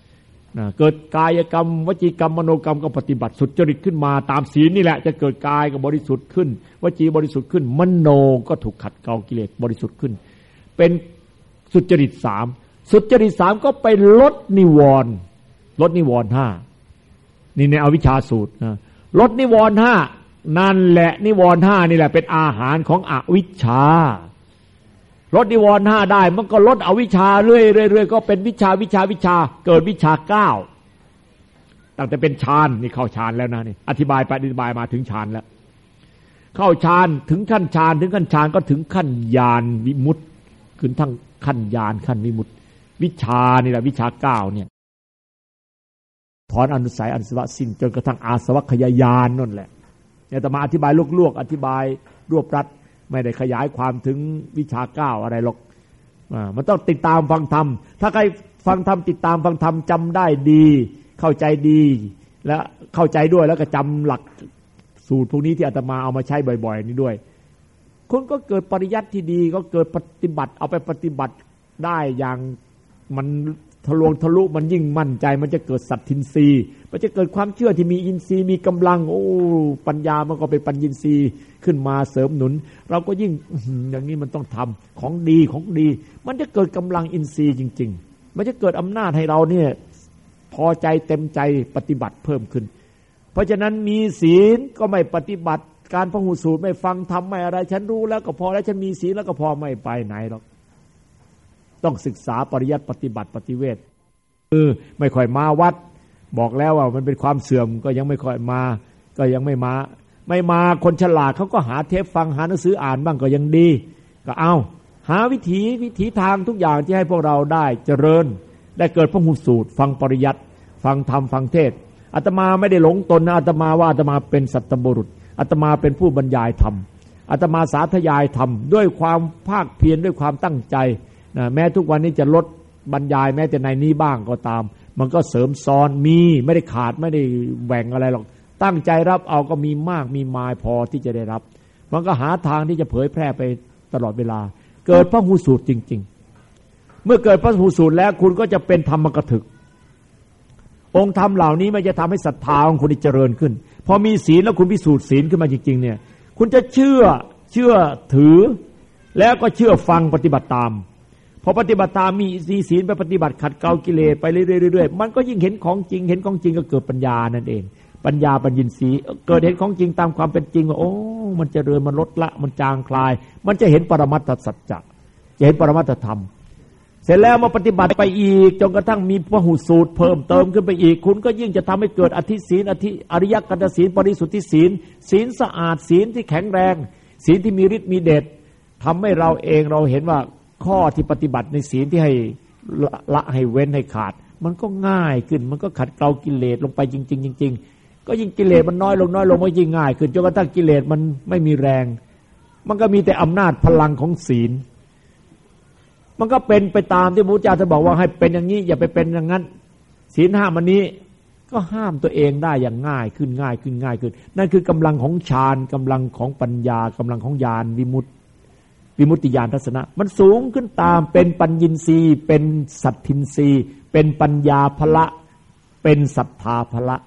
นะเกิดกายกรรมวจีกรรมมโนกรรมก็ปฏิบัติสุจริตขึ้นมาตามศีลนี่แหละจะเกิดกายก็บริสุทธิ์ขึ้นวจีบริสุทธิ์ขึ้นมโนก็ถูกขัดเกลากิเลสบริสุทธิ์ขึ้นเป็นสุจริตสามสุจริตสามก็ไปลดนิวรณ์ลดนิวรณ์ห้านี่ในอวิชชาสูตรนะลดนิวรณ์ห้านั่นแหละนิวรณ์ห้านี่แหละเป็นอาหารของอวิชชาลดนิวรณ์ห้าได้มันก็ลดอวิชชาเรื่อยๆก็เป็นวิชาวิชาวิชาเกิดวิชาเก้าตั้งแต่เป็นฌานนี่เข้าฌานแล้วนะนี่อธิบายไปอธิบายมาถึงฌานแล้วเข้าฌานถึงขั้นฌานถึงขั้นฌานก็ถึงขั้นญาณวิมุตติขึ้นทั้งขั้นญาณขั้นวิมุตติวิชานี่แหละวิชาเก้าเนี่ยถอนอนุสัยอนุสวะสิ้นจนกระทั่งอาสวัคยายานนั่นแหละเนี่ยแต่มาอธิบายลวกๆอธิบายรวบรัดไม่ได้ขยายความถึงวิชาเก้าอะไรหรอกอ่ามันต้องติดตามฟังธรรมถ้าใครฟังธรรมติดตามฟังธรรมจำได้ดีเข้าใจดีและเข้าใจด้วยแล้วก็จำหลักสูตรพวกนี้ที่อาตมาเอามาใช้บ่อยๆนี่ด้วยคุณก็เกิดปริยัติที่ดีก็เกิดปฏิบัติเอาไปปฏิบัติได้อย่างมันทะลวงทะลุมันยิ่งมั่นใจมันจะเกิดสัตทินรีย์มันจะเกิดความเชื่อที่มีอินทรีย์มีกำลังโอ้ปัญญามันก็เป็นปัญญินทรีย์ขึ้นมาเสริมหนุนเราก็ยิ่งอย่างนี้มันต้องทำของดีของดีมันจะเกิดกำลังอินทรีย์จริงๆมันจะเกิดอำนาจให้เราเนี่ยพอใจเต็มใจปฏิบัติเพิ่มขึ้นเพราะฉะนั้นมีศีลก็ไม่ปฏิบัติการพหูสูตรไม่ฟังธรรมไม่อะไรฉันรู้แล้วก็พอแล้วฉันมีศีลแล้วก็พอไม่ไปไหนหรอกต้องศึกษาปริยัติปฏิบัติปฏิเวทเออไม่ค่อยมาวัดบอกแล้วว่ามันเป็นความเสื่อมก็ยังไม่ค่อยมาก็ยังไม่มาไม่มาคนฉลาดเขาก็หาเทปฟังหาหนังสืออ่านบ้างก็ยังดีก็เอาหาวิถีวิถีทางทุกอย่างที่ให้พวกเราได้เจริญได้เกิดพหูสูตรฟังปริยัติฟังธรรมฟังเทศอาตมาไม่ได้หลงตนนะอาตมาว่าอาตมาเป็นสัตบุรุษอาตมาเป็นผู้บรรยายธรรมอาตมาสาธยายธรรมด้วยความภาคเพียรด้วยความตั้งใจนะแม้ทุกวันนี้จะลดบรรยายแม้แต่ในนี้บ้างก็ตามมันก็เสริมซ้อนมีไม่ได้ขาดไม่ได้แหว่งอะไรหรอกตั้งใจรับเอาก็มีมากมีมายพอที่จะได้รับมันก็หาทางที่จะเผยแพร่ไปตลอดเวลาเกิดพหูสูตรจริงๆเมื่อเกิดพหูสูตรแล้วคุณก็จะเป็นธรรมกถึกองค์ธรรมเหล่านี้มันจะทำให้ศรัทธาของคุณเจริญขึ้นพอมีศีลแล้วคุณพิสูจน์ศีลขึ้นมาจริงๆเนี่ยคุณจะเชื่อเชื่อถือแล้วก็เชื่อฟังปฏิบัติตามพอปฏิบัติตามมีศีลไปปฏิบัติขัดเกลากิเลสไปเรื่อยๆมันก็ยิ่งเห็นของจริงเห็นของจริงก็เกิดปัญญานั่นเองปัญญาปัญญินทรีย์เกิดเห็นของจริงตามความเป็นจริงว่าโอ้มันเจริญมันลดละมันจางคลายมันจะเห็นปรมัตถสัจจะจะเห็นปรมัตถธรรมเสร็จแล้วมาปฏิบัติไปอีกจนกระทั่งมีพหูสูตรเพิ่มเติมขึ้นไปอีกคุณก็ยิ่งจะทำให้เกิดอธิศีลอธิอริยกัตถศีลปริสุทธิศีลศีลสะอาดศีลที่แข็งแรงศีลที่มีฤทธิ์มีเดชทำให้เราเองเราเห็นว่าข้อที่ปฏิบัติในศีลที่ให้ละให้เว้นให้ขาดมันก็ง่ายขึ้นมันก็ขัดเกลากิเลสลงไปจริงๆจริงๆก็ยิ่งกิเลสมันน้อยลงน้อยลงมันยิ่งง่ายขึ้นจนกระทั่งกิเลสมันไม่มีแรงมันก็มีแต่อำนาจพลังของศีลมันก็เป็นไปตามที่พระพุทธเจ้าจะบอกว่าให้เป็นอย่างนี้อย่าไปเป็นอย่างนั้นศีลห้ามันนี้ก็ห้ามตัวเองได้อย่างง่ายขึ้นง่ายขึ้นง่ายขึ้นนั่นคือกำลังของฌานกำลังของปัญญากำลังของญาณวิมุตติวิมุตติญาณทัศนะมันสูงขึ้นตามเป็นปัญญินทรีย์เป็นสัตทินทรีย์เป็นปัญญาภละเป็นศรัทธาภละ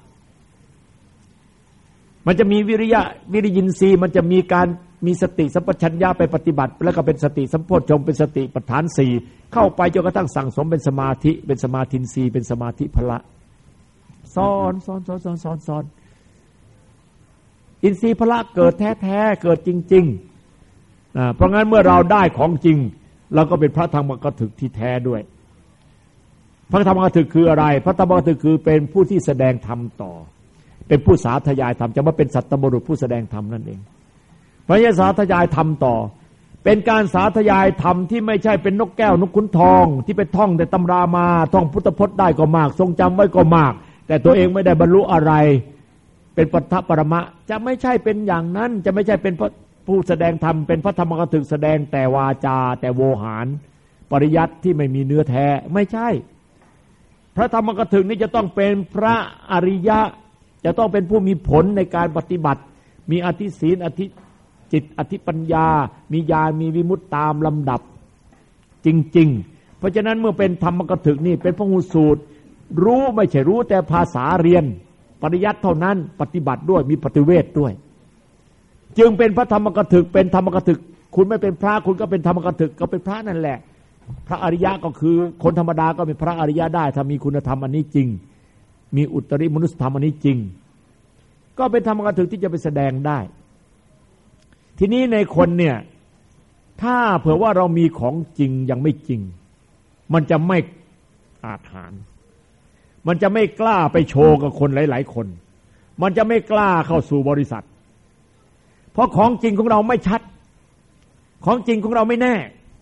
มันจะมีวิริยะวิริยินทรีย์มันจะมีการมีสติสัมปชัญญะไปปฏิบัติแล้วก็เป็นสติสัมโพชฌงค์เป็นสติปัฏฐานสี่เข้าไปจนกระทั่งสั่งสมเป็นสมาธิเป็นสมาธินทรีย์เป็นสมาธิภละซ้อนซ้อนซ้อนซ้อนซ้อนซ้อนอินทรีย์ภละเกิดแท้ๆเกิดจริงๆอ่าเพราะงั้นเมื่อเราได้ของจริงเราก็เป็นพระธรรมกถึกที่แท้ด้วยพระธรรมกถึกคืออะไรพระธรรมกถึกคือเป็นผู้ที่แสดงธรรมต่อเป็นผู้สาธยายธรรมจะมาเป็นสัตตบุรุษผู้แสดงธรรมนั่นเองพระยาสาธยายธรรมต่อเป็นการสาธยายธรรมที่ไม่ใช่เป็นนกแก้วนกขุนทองที่ไปท่องแต่ตำรามาท่องพุทธพจน์ได้ก็มากทรงจำไว้ก็มากแต่ตัวเองไม่ได้บรรลุอะไรเป็นปัฏฐปรมะจะไม่ใช่เป็นอย่างนั้นจะไม่ใช่เป็นผู้แสดงธรรมเป็นพระธรรมกถึกแสดงแต่วาจาแต่โวหารปริยัติที่ไม่มีเนื้อแท้ไม่ใช่พระธรรมกถึกนี้จะต้องเป็นพระอริยะจะต้องเป็นผู้มีผลในการปฏิบัติมีอธิศีลอธิจิตอธิปัญญามีญาณมีวิมุตติตามลำดับจริงๆเพราะฉะนั้นเมื่อเป็นธรรมกถึกนี่เป็นพหูสูตรรู้ไม่ใช่รู้แต่ภาษาเรียนปริยัติเท่านั้นปฏิบัติด้วยมีปฏิเวทด้วยจึงเป็นพระธรรมกถึกเป็นธรรมกถึกคุณไม่เป็นพระคุณก็เป็นธรรมกถึกก็เป็นพระนั่นแหละพระอริยะก็คือคนธรรมดาก็เป็นพระอริยะได้ถ้ามีคุณธรรมอันนี้จริงมีอุตริมนุสธรรมอันนี้จริงก็เป็นธรรมกถึกที่จะไปแสดงได้ทีนี้ในคนเนี่ยถ้าเผื่อว่าเรามีของจริงยังไม่จริงมันจะไม่อาถรรพ์มันจะไม่กล้าไปโชว์กับคนหลายๆคนมันจะไม่กล้าเข้าสู่บริษัทเพราะของจริงของเราไม่ชัดของจริงของเราไม่แน่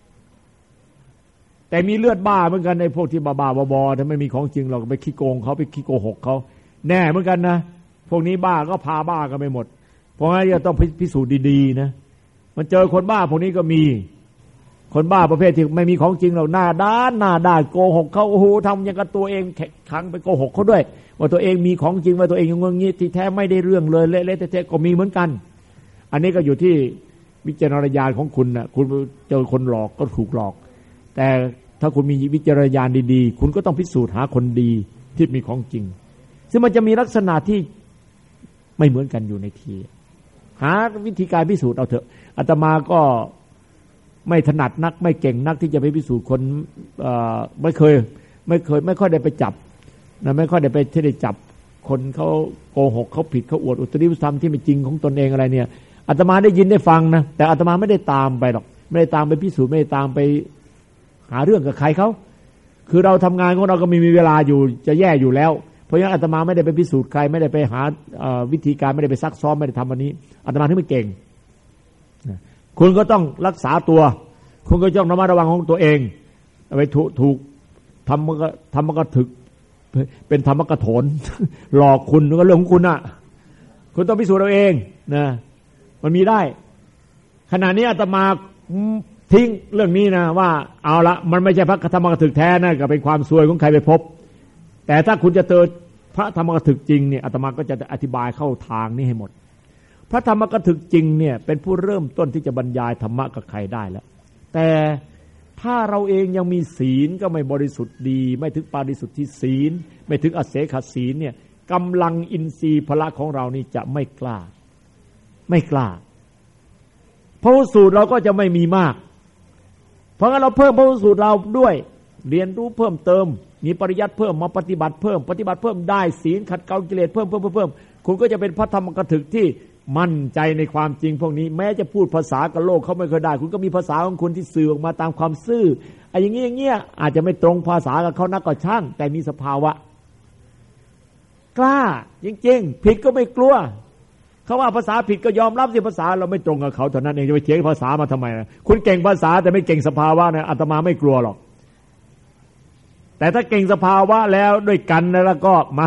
แต่มีเลือดบ้าเหมือนกันในพวกที่บ้าๆบอๆถ้าไม่มีของจริงเราก็ไปขี้โกงเขาไปขี้โกหกเขาแน่เหมือนกันนะพวกนี้บ้าก็พาบ้ากันไปหมดเพราะงั้นจะต้องพิสูจน์ดีๆนะมันเจอคนบ้าพวกนี้ก็มีคนบ้าประเภทที่ไม่มีของจริงหรอกหน้าด้านหน้าด้านโกหกเขาโอ้โหทำอย่างกับตัวเองขังไปโกหกเขาด้วยว่าตัวเองมีของจริงว่าตัวเองอย่างงี้ที่แท้ไม่ได้เรื่องเลยเละๆเทะๆก็มีเหมือนกันอันนี้ก็อยู่ที่วิจารณญาณของคุณนะคุณเจอคนหลอกก็ถูกหลอกแต่ถ้าคุณมีวิจารณญาณดีๆคุณก็ต้องพิสูจน์หาคนดีที่มีของจริงซึ่งมันจะมีลักษณะที่ไม่เหมือนกันอยู่ในทีหาวิธีการพิสูจน์เอาเถอะอาตมาก็ไม่ถนัดนักไม่เก่งนักที่จะไปพิสูจน์คนไม่เคยไม่เคยไม่ค่อยได้ไปจับนะไม่ค่อยได้ไปที่ได้จับคนเขาโกหกเขาผิดเขาอวดอุตริมนุสธรรมที่ไม่จริงของตนเองอะไรเนี่ยอาตมาได้ยินได้ฟังนะแต่อาตมาไม่ได้ตามไปหรอกไม่ได้ตามไปพิสูจน์ไม่ได้ตามไปหาเรื่องกับใครเขาคือเราทำงานของเราก็มีมีเวลาอยู่จะแย่อยู่แล้วเพราะฉะนั้นอาตมาไม่ได้ไปพิสูจน์ใครไม่ได้ไปหาวิธีการไม่ได้ไปซักซ้อมไม่ได้ทำอันนี้อาตมาถึงไม่เก่งคุณก็ต้องรักษาตัวคุณก็ต้องระมัดระวังของตัวเองไปถูกถูกทำมันก็ทำมันก็ถึกเป็นธรรมกถนหลอกคุณก็เรื่องของคุณอ่ะคุณต้องพิสูจน์เอาเองนะมันมีได้ขณะนี้อาตมาทิ้งเรื่องนี้นะว่าเอาละมันไม่ใช่พระธรรมกถึกแท้นะก็เป็นความซวยของใครไปพบแต่ถ้าคุณจะเจอพระธรรมกถึกจริงเนี่ยอาตมาก็จะอธิบายเข้าทางนี้ให้หมดพระธรรมกถึกจริงเนี่ยเป็นผู้เริ่มต้นที่จะบรรยายธรรมะกับใครได้แล้วแต่ถ้าเราเองยังมีศีลก็ไม่บริสุทธิ์ดีไม่ถึงปาริสุทธิศีลไม่ถึงอเสขศีลเนี่ยกำลังอินทรีย์พละของเรานี่จะไม่กล้าไม่กล้าพระสูตรเราก็จะไม่มีมากเพราะงั้นเราเพิ่มพระสูตรเราด้วยเรียนรู้เพิ่มเติมมีปริยัติเพิ่มมาปฏิบัติเพิ่มปฏิบัติเพิ่มได้ศีลขัดเกลากิเลสเพิ่มเพิ่มเพิ่มคุณก็จะเป็นพระธรรมกถึกที่มั่นใจในความจริงพวกนี้แม้จะพูดภาษากับโลกเขาไม่เคยได้คุณก็มีภาษาของคุณที่สื่อออกมาตามความซื่อไอ้อย่างงี้อย่างเงี้ยอาจจะไม่ตรงภาษากับเขานักก็ช่างแต่มีสภาวะกล้าจริงๆผิดก็ไม่กลัวเขาว่าภาษาผิดก็ยอมรับสิภาษาเราไม่ตรงกับเขาเท่านั้นเองจะไปเถียงภาษามาทำไมนะคุณเก่งภาษาแต่ไม่เก่งสภาวะนะอาตมาไม่กลัวหรอกแต่ถ้าเก่งสภาวะแล้วด้วยกันแล้วก็มา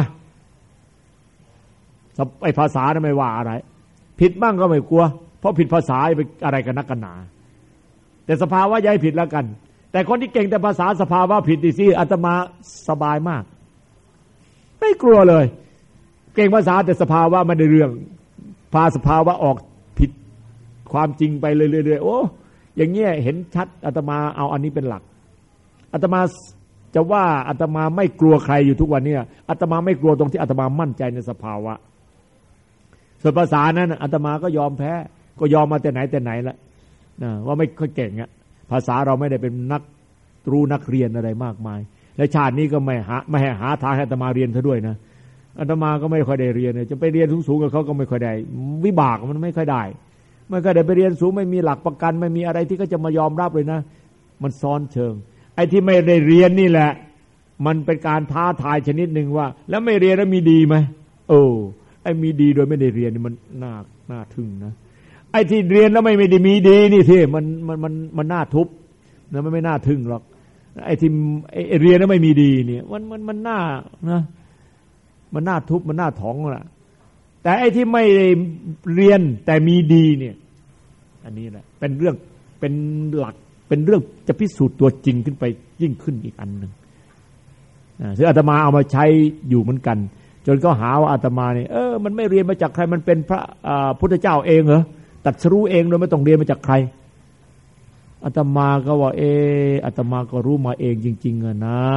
ไอ้ภาษาเนี่ยไม่ว่าอะไรผิดบ้างก็ไม่กลัวเพราะผิดภาษาไปอะไรกันนักกันหนาแต่สภาวะย้ายผิดแล้วกันแต่คนที่เก่งแต่ภาษาสภาวะผิดดิสิอาตมาสบายมากไม่กลัวเลยเก่งภาษาแต่สภาวะไม่ได้เรื่องพาสภาวะออกผิดความจริงไปเรื่อยๆโอ้อย่างเงี้ยเห็นชัดอาตมาเอาอันนี้เป็นหลักอาตมาจะว่าอาตมาไม่กลัวใครอยู่ทุกวันนี้อาตมาไม่กลัวตรงที่อาตมามั่นใจในสภาวะส่วนภาษานั้นอาตมาก็ยอมแพ้ก็ยอมมาแต่ไหนแต่ไหนละนะว่าไม่ค่อยเก่งอะภาษาเราไม่ได้เป็นนักรู้นักเรียนอะไรมากมายและชาตินี้ก็ไม่หาไม่ให้หาทางให้อาตมาเรียนซะด้วยนะอาตมาก็ไม่ค่อยได้เรียนจะไปเรียนสูงๆกับเขาก็ไม่ค่อยได้วิบากมันไม่ค่อยได้ไม่ค่อยได้ไปเรียนสูงไม่มีหลักประกันไม่มีอะไรที่เขาจะมายอมรับเลยนะมันซ้อนเชิงไอ้ที่ไม่ได้เรียนนี่แหละมันเป็นการท้าทายชนิดหนึ่งว่าแล้วไม่เรียนแล้วมีดีไหมโอ้ไอ้มีดีโดยไม่ได้เรียนนี่มันน่าน่าทึ่งนะไอ้ที่เรียนแล้วไม่ไม่ได้มีดีนี่ที่มันมันมันมันน่าทุบนะมันไม่น่าทึ่งหรอกไอ้ที่ไอ้เรียนแล้วไม่มีดีเนี่ยมันมันมันน่านะมันน่าทุบมันน่าถองล่ะแต่ไอ้ที่ไม่เรียนแต่มีดีเนี่ยอันนี้แหละเป็นเรื่องเป็นหลักเป็นเรื่องจะพิสูจน์ตัวจริงขึ้นไปยิ่งขึ้นอีกอันหนึ่งซึ่งอาตมาเอามาใช้อยู่เหมือนกันจนก็หาว่าอาตมาเนี่ยเออมันไม่เรียนมาจากใครมันเป็นพระพุทธเจ้าเองเหรอตรัสรู้เองโดยไม่ต้องเรียนมาจากใครอาตมาก็ว่าเอออาตมาก็รู้มาเองจริงๆอะนะ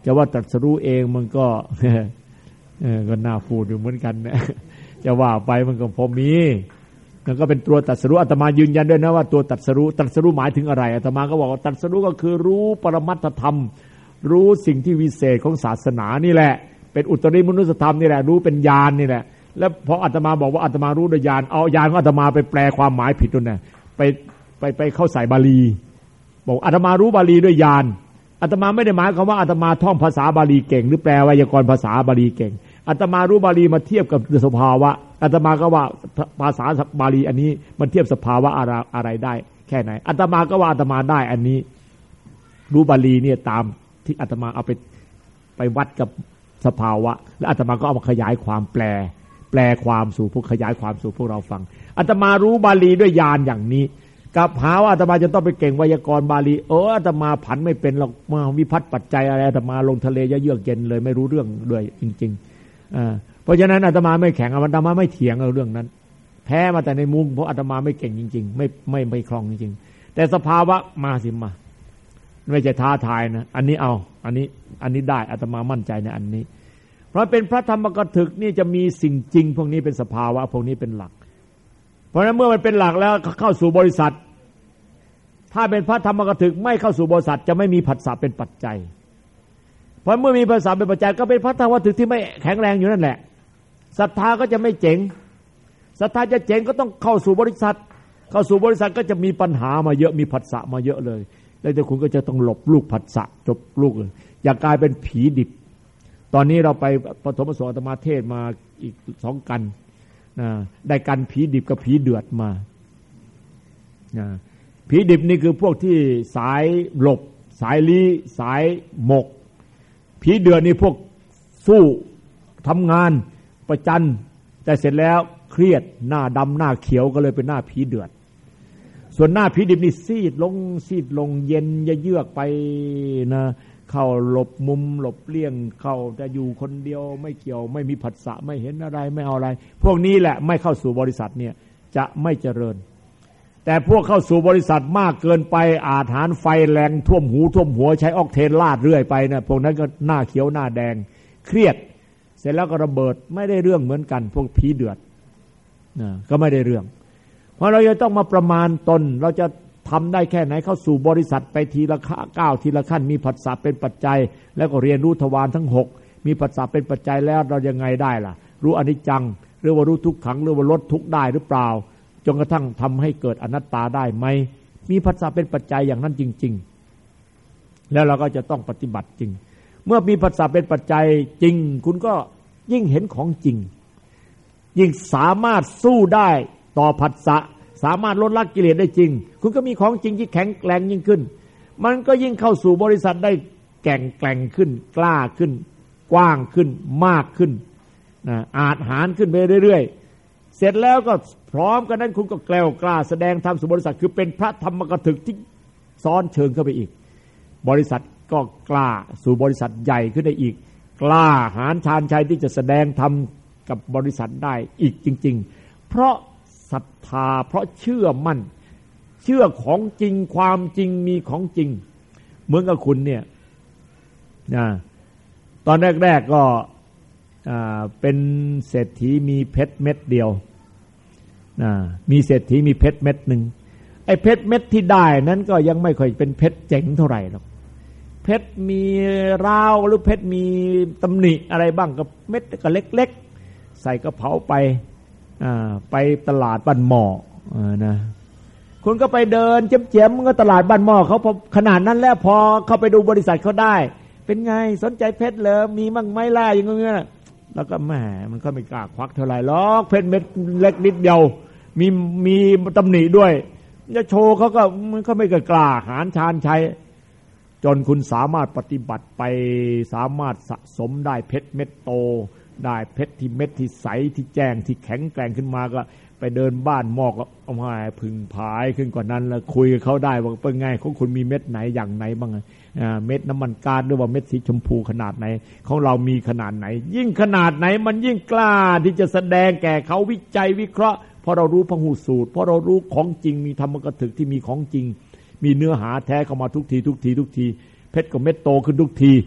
จะว่าตรัสรู้เองมันก็เออก็น่าพูดอยู่เหมือนกันนะจะว่าไปมันก็พอมีมันก็เป็นตัวตรัสรู้อาตมายืนยันด้วยนะว่าตัวตรัสรู้ตรัสรู้หมายถึงอะไรอาตมาก็บอกว่าตรัสรู้ก็คือรู้ปรมัตถธรรมรู้สิ่งที่วิเศษของศาสนานี่แหละเป็นอุตริมนุสธรรมนี่แหละรู้เป็นญาณนี่แหละแล้วพออาตมาบอกว่าอาตมารู้ด้วยญาณเอาญาณของอาตมาไปแปลความหมายผิดนั่นน่ะไปไปไปเข้าใส่บาลีบอกอาตมารู้บาลีด้วยญาณอาตมาไม่ได้หมายความว่าอาตมาท่องภาษาบาลีเก่งหรือแปลไวยากรณ์ภาษาบาลีเก่งอาตมารู้บาลีมาเทียบกับสภาวะอาตมาก็ว่าภาษาบาลีอันนี้มันเทียบสภาวะอะไรอะไรได้แค่ไหนอาตมาก็ว่าอาตมาได้อันนี้รู้บาลีเนี่ยตามที่อาตมาเอาไปไปวัดกับสภาวะแล้วอาตมาก็เอามาขยายความแปลแปลความสู่พวกขยายความสู่พวกเราฟังอาตมารู้บาลีด้วยญาณอย่างนี้กับหาว่าอาตมาจะต้องไปเก่งไวยากรณ์บาลีเอออาตมาผันไม่เป็นหรอกมาวิพัฒน์ปัจจัยอะไรอาตมาลงทะเลเยือกเย็นเลยไม่รู้เรื่องด้วยจริงๆอ่าเพราะฉะนั้นอาตมาไม่แข่งอาตมาไม่เถียงเรื่องนั้นแพ้มาแต่ในมุมเพราะอาตมาไม่เก่งจริงๆไม่ไม่ไม่คล่องจริงๆแต่สภาวะมาสิมาไม่ใช่ท้าทายนะอันนี้เอาอันนี้อันนี้ได้อาตมามั่นใจในอันนี้เพราะเป็นพระธรรมกถึกนี่จะมีสิ่งจริงพวกนี้เป็นสภาวะพวกนี้เป็นหลักเพราะฉะนั้นเมื่อมันเป็นหลักแล้วเข้าสู่บริษัทถ้าเป็นพระธรรมกถึกไม่เข้าสู่บริษัทจะไม่มีผัสสะเป็นปัจจัยเพราะเมื่อมีผัสสะเป็นปัจจัยก็เป็นพระธรรมกถึกที่ไม่แข็งแรงอยู่นั่นแหละศรัทธาก็จะไม่เจ๋งศรัทธาจะเจ๋งก็ต้องเข้าสู่บริษัทเข้าสู่บริษัทก็จะมีปัญหามาเยอะมีผัสสะมาเยอะเลยแล้วเดี๋ยวคุณก็จะต้องหลบลูกผัสสะจบลูกเลยอย่ากลายเป็นผีดิบตอนนี้เราไปปฐมสวดมาเทศมาอีกสองกันนะได้กันผีดิบกับผีเดือดมานะผีดิบนี่คือพวกที่สายหลบสายลี้สายหมกผีเดือดนี่พวกสู้ทำงานประจันแต่เสร็จแล้วเครียดหน้าดำหน้าเขียวก็เลยเป็นหน้าผีเดือดส่วนหน้าผีดิบนี่ซีดลงซีดลงเย็นเยือกไปนะเข้าหลบมุมหลบเลี่ยงเข้าจะอยู่คนเดียวไม่เกี่ยวไม่มีผัสสะไม่เห็นอะไรไม่เอาอะไรพวกนี้แหละไม่เข้าสู่บริษัทเนี่ยจะไม่เจริญแต่พวกเข้าสู่บริษัทมากเกินไปอาถรรพ์ไฟแรงท่วมหูท่วมหัวใช้ออกเทนลาดเรื่อยไปนะพวกนั้นก็หน้าเขียวหน้าแดงเครียดเสร็จแล้วก็ระเบิดไม่ได้เรื่องเหมือนกันพวกผีเดือดนะก็ไม่ได้เรื่องเพราะเราจะต้องมาประมาณตนเราจะทำได้แค่ไหนเข้าสู่บริษัทไปทีละก้าวทีละขั้นมีผัสสะเป็นปัจจัยแล้วก็เรียนรู้ทวารทั้งหกมีผัสสะเป็นปัจจัยแล้วเรายังไงได้ล่ะรู้อนิจจังหรือว่ารู้ทุกขังหรือว่าลดทุกข์ได้หรือเปล่าจนกระทั่งทำให้เกิดอนัตตาได้ไหมมีผัสสะเป็นปัจจัยอย่างนั้นจริงๆแล้วเราก็จะต้องปฏิบัติจริงเมื่อมีผัสสะเป็นปัจจัยจริงคุณก็ยิ่งเห็นของจริงยิ่งสามารถสู้ได้ต่อผัสสะสามารถลดละกิเลสได้จริงคุณก็มีของจริงที่แข็งแกร่งยิ่งขึ้นมันก็ยิ่งเข้าสู่บริษัทได้แก่งแกร่งขึ้นกล้าขึ้นกว้างขึ้นมากขึ้นนะอาจหารขึ้นไปเรื่อยๆเสร็จแล้วก็พร้อมกันนั้นคุณก็แกล้วกล้าแสดงธรรมสู่บริษัทคือเป็นพระธรรมกถึกที่ซ้อนเชิงเข้าไปอีกบริษัทก็กล้าสู่บริษัทใหญ่ขึ้นได้อีกกล้าหาญชาญชัยที่จะแสดงธรรมกับบริษัทได้อีกจริงๆเพราะศรัทธาเพราะเชื่อมั่นเชื่อของจริงความจริงมีของจริงเหมือนกับคุณเนี่ยนะตอนแรกๆก็เป็นเศรษฐีมีเพชรเม็ดเดียวนะมีเศรษฐีมีเพชรเม็ดหนึ่งไอ้เพชรเม็ดที่ได้นั้นก็ยังไม่ค่อยเป็นเพชรเจ๋งเท่าไหร่หรอกเพชรมีราวหรือเพชรมีตำหนิอะไรบ้างก็เม็ดก็เล็กๆใส่กระเป๋าไปไปตลาดบ้านหม้อนะคุณก็ไปเดินเจียมๆก็ตลาดบ้านหม้อเขาพอขนาดนั้นแล้วพอเข้าไปดูบริษัทเขาได้เป็นไงสนใจเพชรเหรอมีมั่งไหมล่ะอย่างเงี้ยแล้วก็แหมมันก็ไม่กล้าควักเท่าไหร่หรอกเพชรเม็ดเล็กนิดเดียวมีมีตำหนิด้วยจะโชว์เขาก็มันก็ไม่กล้าหาญชาญชัยจนคุณสามารถปฏิบัติไปสามารถสะสมได้เพชรเม็ดโตได้เพชรที่เม็ดที่ใสที่แจ้งที่แข็งแกร่งขึ้นมาก็ไปเดินบ้านหมอกเอามาพึงผายขึ้นกว่านั้นแล้วคุยกับเขาได้ว่าเป็นไงของคุณมีเม็ดไหนอย่างไหนบ้างอ่าเม็ดน้ำมันก๊าซหรือว่าเม็ดสีชมพูขนาดไหนของเรามีขนาดไหนยิ่งขนาดไหนมันยิ่งกล้าที่จะแสดงแก่เขาวิจัยวิเคราะห์เพราะเรารู้พหูสูตรเพราะเรารู้ของจริงมีธรรมกถึกที่มีของจริงมีเนื้อหาแท้เข้ามาทุกทีทุกทีทุกทีเพชรก็เม็ดโตขึ้นทุกที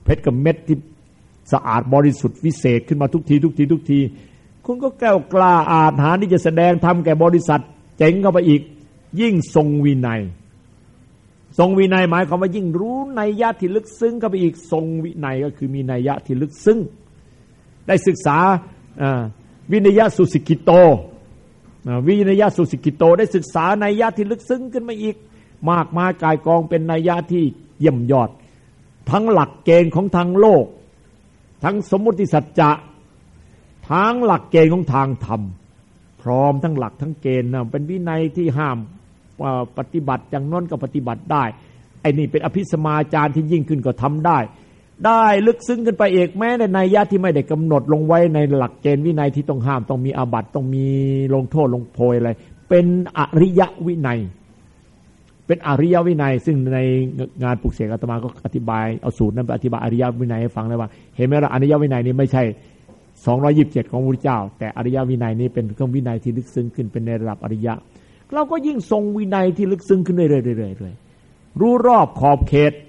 เพชรกับเม็ดที่สะอาดบริสุทธิ์วิเศษขึ้นมาทุกทีทุกทีทุกทีคุณก็แก้วกล้าอาถรรพ์ที่จะแสดงธรรมแก่บริษัทเจ๋งเข้าไปอีกยิ่งทรงวินัยทรงวินัยหมายความว่ายิ่งรู้นัยยะที่ลึกซึ้งเข้าไปอีกทรงวินัยก็คือมีนัยยะที่ลึกซึ้งได้ศึกษาวินัยสุสิกิโตวินัยสุสิกิโตได้ศึกษานัยยะที่ลึกซึ้งขึ้นมาอีกมากมายกายกองเป็นนัยยะที่เยี่ยมยอดทั้งหลักเกณฑ์ของทางโลกทั้งสมมุติสัจจะทั้งหลักเกณฑ์ของทางธรรมพร้อมทั้งหลักทั้งเกณฑ์นะเป็นวินัยที่ห้ามปฏิบัติอย่างน้นก็ปฏิบัติได้ไอ้นี่เป็นอภิสมาจารย์ที่ยิ่งขึ้นก็ทำได้ได้ลึกซึ้งขึ้นไปเอกแม้ในนัยยะที่ไม่ได้กำหนดลงไว้ในหลักเกณฑ์วินัยที่ต้องห้ามต้องมีอาบัติต้องมีลงโทษลงโพยอะไรเป็นอริยวินัยเป็นอริยวินัยซึ่งในงานปลุกเสกอาตมาก็อธิบายเอาสูตรนั้นไปอธิบายอริยวินัยให้ฟังเลยว่าเห็นไหมล่ะอริยวินัยนี้ไม่ใช่สองร้อยยี่สิบเจ็ดของพระพุทธเจ้าแต่อริยวินัยนี้เป็นเครื่องวินัยที่ลึกซึ้งขึ้นเป็นในระดับอริยะเราก็ยิ่งทรงวินัยที่ลึกซึ้งขึ้นเรื่อยๆๆรู้รอบขอบเขต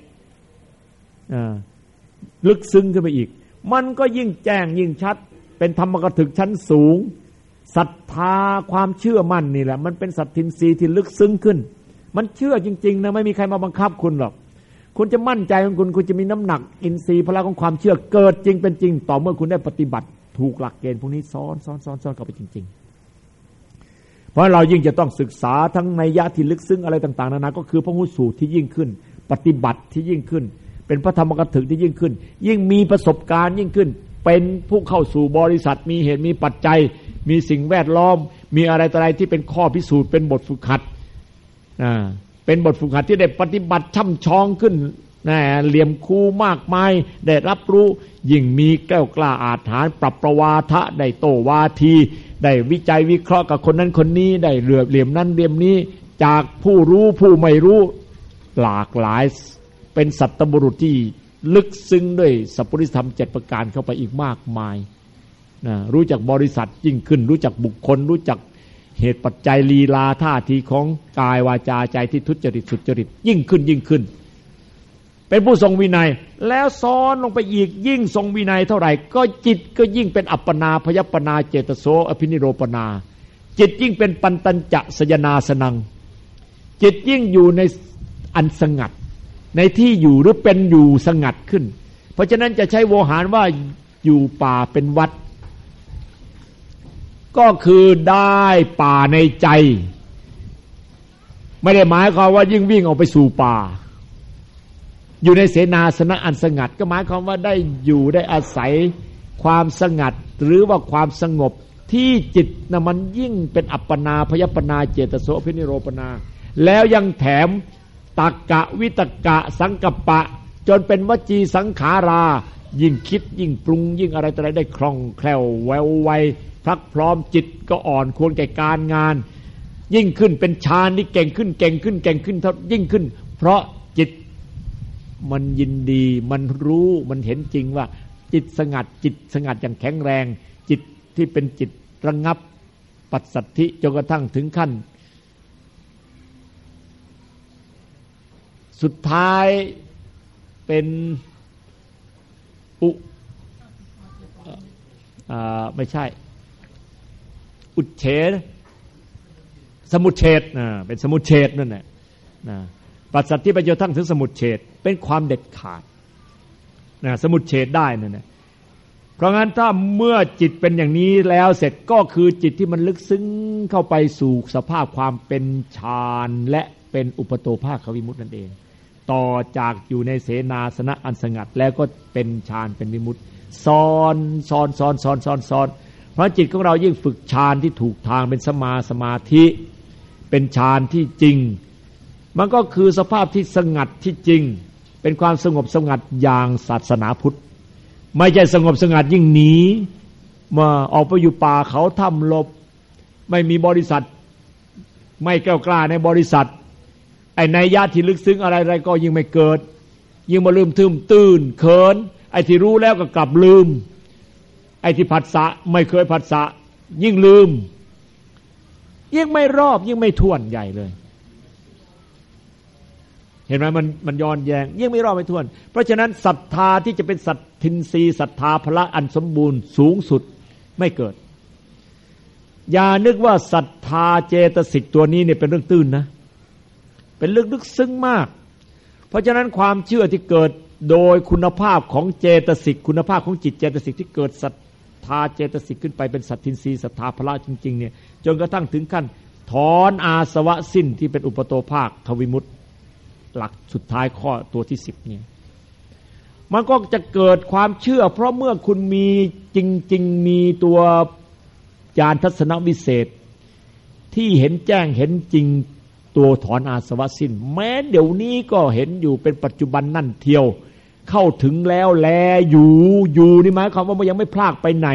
ลึกซึ้งขึ้นไปอีกมันก็ยิ่งแจ้งยิ่งชัดเป็นธรรมกถึกชั้นสูงศรัทธาความเชื่อมั่นนี่แหละมันเป็นสัตทินรีย์ที่ลึกซึ้งขึ้นมันเชื่อจริงๆนะไม่มีใครมาบังคับคุณหรอกคุณจะมั่นใจของคุณคุณจะมีน้ำหนักอินทรีย์พลังของความเชื่อเกิดจริงเป็นจริงต่อเมื่อคุณได้ปฏิบัติถูกหลักเกณฑ์พวกนี้ซ้อนซ้อนซ้อนซ้อนเข้าไปจริงๆเพราะเรายิ่งจะต้องศึกษาทั้งนัยยะที่ลึกซึ้งอะไรต่างๆนานาก็คือพระหุสูตรที่ยิ่งขึ้นปฏิบัติที่ยิ่งขึ้นเป็นพระธรรมกถึกที่ยิ่งขึ้นยิ่งมีประสบการณ์ยิ่งขึ้นเป็นผู้เข้าสู่บริษัทมีเหตุมีปัจจัยมีสิ่งแวดล้อมมีอะไรต่ออะไรที่เป็นข้อพิสูจน์เป็นบทฝึกหัดอ่าเป็นบทฝึกหัดที่ได้ปฏิบัติช่ำชองขึ้นนะเหลี่ยมคูมากมายได้รับรู้ยิ่งมีแก้วกล้าอาถรรพ์ปรับประวาทะได้โตวาทีได้วิจัยวิเคราะห์กับคนนั้นคนนี้ได้เหลือบเหลี่ยมนั้นเหลี่ยมนี้จากผู้รู้ผู้ไม่รู้หลากหลายเป็นสัตตบุรุษที่ลึกซึ้งด้วยสัพพุริธรรมเจ็ดประการเข้าไปอีกมากมายนะรู้จักบริษัทยิ่งขึ้นรู้จักบุคคลรู้จักเหตุปัจจัยลีลาท่าทีของกายวาจาใจที่ทุจริตสุจริตยิ่งขึ้นยิ่งขึ้นเป็นผู้ทรงวินัยแล้วซ้อนลงไปอีกยิ่งทรงวินัยเท่าไหร่ก็จิตก็ยิ่งเป็นอัปปนาพยัปปนาเจตโสอภินิโรปนาจิตยิ่งเป็นปันตัญจะสยนาสนังจิตยิ่งอยู่ในอันสงัดในที่อยู่หรือเป็นอยู่สงัดขึ้นเพราะฉะนั้นจะใช้โวหารว่าอยู่ป่าเป็นวัดก็คือได้ป่าในใจไม่ได้หมายความว่ายิ่งวิ่งออกไปสู่ป่าอยู่ในเสนาสนะอันสงัดก็หมายความว่าได้อยู่ได้อาศัยความสงัดหรือว่าความสงบที่จิตนะมันยิ่งเป็นอัปปนาพยัปปนาเจตโสอภินิโรปนาแล้วยังแถมตักกะวิตกะสังกัปปะจนเป็นวจีสังขารายิ่งคิดยิ่งปรุงยิ่งอะไรต่ออะไรได้คล่องแคล่วแววไวพรักพร้อมจิตก็อ่อนควรแก่การงานยิ่งขึ้นเป็นฌานที่เก่งขึ้นเก่งขึ้นเก่งขึ้นเท่ายิ่งขึ้นเพราะจิตมันยินดีมันรู้มันเห็นจริงว่าจิตสงัดจิตสงัดอย่างแข็งแรงจิตที่เป็นจิตระงับปัสสัทธิจนกระทั่งถึงขั้นสุดท้ายเป็นอุอ่าไม่ใช่อุเฉทสมุเฉทอ่าเป็นสมุเฉทนั่นแหละนะปัสสัทธิไปจนทั้งถึงสมุเฉทเป็นความเด็ดขาดนะสมุเฉทได้นั่นแหละเพราะงั้นถ้าเมื่อจิตเป็นอย่างนี้แล้วเสร็จก็คือจิตที่มันลึกซึ้งเข้าไปสู่สภาพความเป็นฌานและเป็นอุปโตภาควิมุตตินั่นเองต่อจากอยู่ในเสนาสนะอันสงัดแล้วก็เป็นฌานเป็นวิมุตติซ้อนซ้อนซ้อนซ้อนซ้อนซ้อนเพราะจิตของเรายิ่งฝึกฌานที่ถูกทางเป็นสมาสมาธิเป็นฌานที่จริงมันก็คือสภาพที่สงัดที่จริงเป็นความสงบสงัดอย่างศาสนาพุทธไม่ใช่สงบสงัดยิ่งหนีมาออกไปอยู่ป่าเขาถ้ำหลบไม่มีบริษัทไม่แก้วกล้าในบริษัทไอ้นัยยะที่ลึกซึ้งอะไรๆก็ยิ่งไม่เกิดยิ่งมาลืมทึมตื่นเขินไอ้ที่รู้แล้วก็กลับลืมไอ้ที่ผัสสะไม่เคยผัสสะยิ่งลืมยิ่งไม่รอบยิ่งไม่ถ้วนใหญ่เลยเห็นไหมมันมันย้อนแยงยิ่งไม่รอดไม่ถ้วนเพราะฉะนั้นศรัทธาที่จะเป็นสัตทินรีศรัทธาพละอันสมบูรณ์สูงสุดไม่เกิดอย่านึกว่าศรัทธาเจตสิกตัวนี้เนี่ยเป็นเรื่องตื้นนะเป็นเรื่องลึกซึ้งมากเพราะฉะนั้นความเชื่อที่เกิดโดยคุณภาพของเจตสิกคุณภาพของจิตเจตสิกที่เกิดศรัทธาเจตสิกขึ้นไปเป็นสัตทินรีศรัทธาพละจริงๆเนี่ยจนกระทั่งถึงขั้นถอนอาสวะสิ้นที่เป็นอุปโตภาคทวิมุตติหลักสุดท้ายข้อตัวที่สิบเนี่ยมันก็จะเกิดความเชื่อเพราะเมื่อคุณมีจริงๆมีตัวญาณทัศนวิเศษที่เห็นแจ้งเห็นจริงตัวถอนอาสวะสิ้นแม้เดี๋ยวนี้ก็เห็นอยู่เป็นปัจจุบันนั่นเทียวเข้าถึงแล้วแลอยู่อยู่นี่หมายความว่ามันยังไม่พลากไปไหน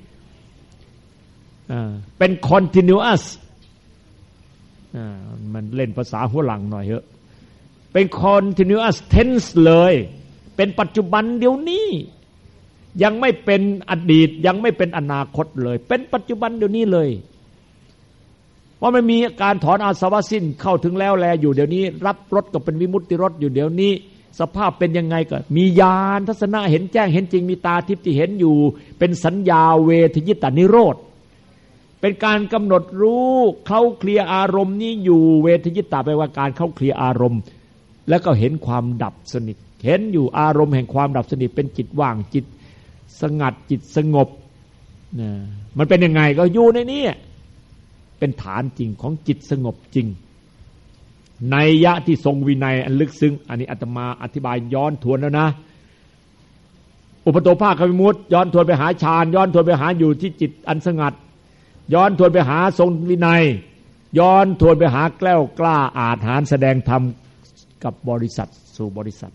อ่าเป็น continuous อ่ามันเล่นภาษาหัวหลังหน่อยเถอะเป็น continuous tense เลยเป็นปัจจุบันเดี๋ยวนี้ยังไม่เป็นอดีตยังไม่เป็นอนาคตเลยเป็นปัจจุบันเดี๋ยวนี้เลยเพราะมันมีการถอนอาสวะสิ้นเข้าถึงแล้วแลอยู่เดี๋ยวนี้รับรสก็เป็นวิมุตติรสอยู่เดี๋ยวนี้สภาพเป็นยังไงก็มีญาณทัศนะเห็นแจ้งเห็นจริงมีตาทิพย์ที่เห็นอยู่เป็นสัญญาเวทยิตานิโรธเป็นการกำหนดรู้เข้าเคลียร์อารมณ์นี้อยู่เวทยิตาแปลว่าการเข้าเคลียร์อารมณ์แล้วก็เห็นความดับสนิทเห็นอยู่อารมณ์แห่งความดับสนิทเป็นจิตว่างจิตสงัดจิตสงบนะมันเป็นยังไงก็อยู่ในนี้เป็นฐานจริงของจิตสงบจริงนัยยะที่ทรงวินัยอันลึกซึ้งอันนี้อาตมาอธิบายย้อนทวนแล้วนะอุปโตภาควิมุตติย้อนทวนไปหาฌานย้อนทวนไปหาอยู่ที่จิตอันสงัดย้อนทวนไปหาทรงวินัยย้อนทวนไปหาแกล้วกล้าอาจหาญแสดงธรรมกับบริษัทสู่บริษัท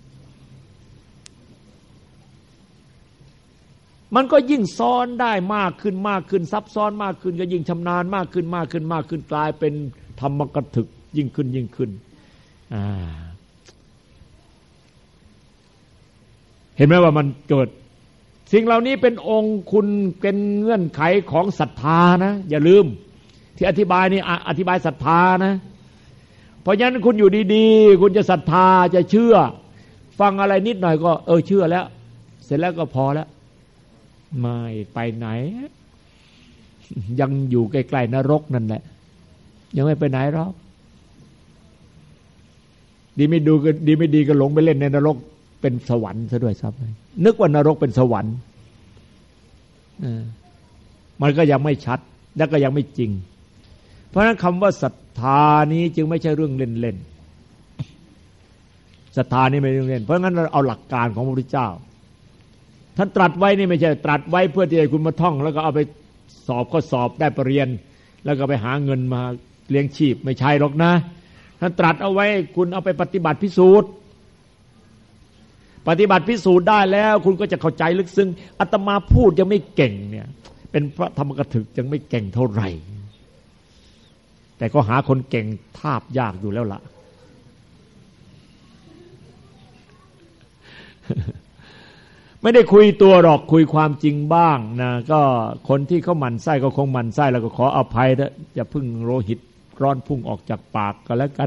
มันก็ยิ่งซ้อนได้มากขึ้นมากขึ้นซับซ้อนมากขึ้นก็ยิ่งชำนาญมากขึ้นมากขึ้นมากขึ้นกลายเป็นธรรมกถึกยิ่งขึ้นยิ่งขึ้นเห็นไหมว่ามันเกิดสิ่งเหล่านี้เป็นองค์คุณเป็นเงื่อนไขของศรัทธานะอย่าลืมที่อธิบายนี่อธิบายศรัทธานะเพราะฉะนั้นคุณอยู่ดีๆคุณจะศรัทธาจะเชื่อฟังอะไรนิดหน่อยก็เออเชื่อแล้วเสร็จแล้วก็พอแล้วไม่ไปไหนยังอยู่ใกล้ๆนรกนั่นแหละยังไม่ไปไหนหรอกดีไม่ดูก็ดีไม่ดีก็หลงไปเล่นในนรกเป็นสวรรค์ซะด้วยซ้ำนึกว่านรกเป็นสวรรค์มันก็ยังไม่ชัดและก็ยังไม่จริงเพราะฉะนั้นคำว่าศรัทธานี้จึงไม่ใช่เรื่องเล่นๆศรัทธานี่ไม่ใช่เรื่องเล่นเพราะงั้นเราเอาหลักการของพระพุทธเจ้าท่านตรัสไว้นี่ไม่ใช่ตรัสไว้เพื่อที่ให้คุณมาท่องแล้วก็เอาไปสอบข้อสอบได้ปรริญญาแล้วก็ไปหาเงินมาเลี้ยงชีพไม่ใช่หรอกนะท่านตรัสเอาไว้คุณเอาไปปฏิบัติพิสูจน์ปฏิบัติพิสูจน์ได้แล้วคุณก็จะเข้าใจลึกซึ้งอาตมาพูดยังไม่เก่งเนี่ยเป็นพระธรรมกถึกยังไม่เก่งเท่าไหร่แต่ก็หาคนเก่งทาบยากอยู่แล้วล่ะไม่ได้คุยตัวหรอกคุยความจริงบ้างนะก็คนที่เขาหมั่นไส้ก็คงหมั่นไส้แล้วก็ขออภัยนะอย่าพึ่งโลหิตร้อนพุ่งออกจากปากก็แล้วกัน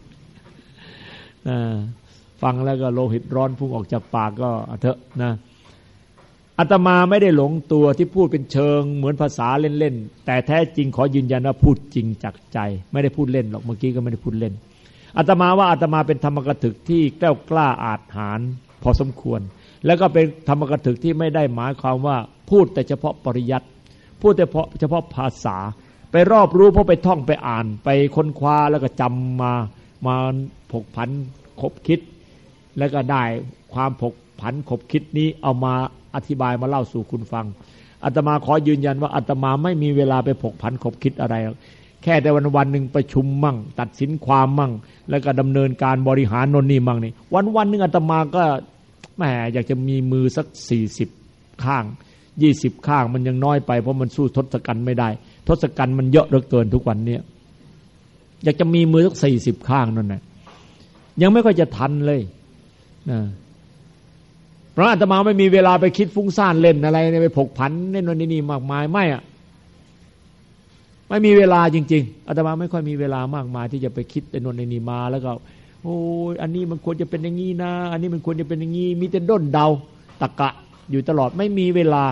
ฟังแล้วก็โลหิตร้อนพุ่งออกจากปากก็เถอะนะอาตมาไม่ได้หลงตัวที่พูดเป็นเชิงเหมือนภาษาเล่นๆแต่แท้จริงขอยืนยันว่าพูดจริงจากใจไม่ได้พูดเล่นหรอกเมื่อกี้ก็ไม่ได้พูดเล่นอาตมาว่าอาตมาเป็นธรรมกถึกที่แกล้วกล้าอาจหาญพอสมควรแล้วก็เป็นธรรมกถึกที่ไม่ได้หมายความว่าพูดแต่เฉพาะปริยัติพูดแต่เฉพาะเฉพาะภาษาไปรอบรู้เพราะไปท่องไปอ่านไปค้นคว้าแล้วก็จำมามาผกผันคบคิดแล้วก็ได้ความผกผันคบคิดนี้เอามาอธิบายมาเล่าสู่คุณฟังอาตมาขอยืนยันว่าอาตมาไม่มีเวลาไปผกผันคบคิดอะไรแค่แต่วันวันหนึ่งประชุมมั่งตัดสินความมั่งแล้วก็ดำเนินการบริหารโน่นนี่มั่งนี่วันวันหนึ่งอาตมาก็แหมอยากจะมีมือสักสี่สิบข้างยี่สิบข้างมันยังน้อยไปเพราะมันสู้ทศกัณฐ์ไม่ได้ทศกัณฐ์มันเยอะเหลือเกินทุกวันนี้อยากจะมีมือสักสี่สิบข้างนั่นแหละยังไม่ค่อยจะทันเลยนะเพราะอาตมาไม่มีเวลาไปคิดฟุ้งซ่านเล่นอะไรไปผกผันเล่นนู่นนี่มากมายไม่อะไม่มีเวลาจริงๆอาตมาไม่ค่อยมีเวลามากมายที่จะไปคิดไอ้นู่นไอ้นี่มาแล้วก็โอ้ยอันนี้มันควรจะเป็นอย่างนี้นะอันนี้มันควรจะเป็นอย่างนี้มีแต่ด้นเดาตะกะอยู่ตลอดไม่มีเวลา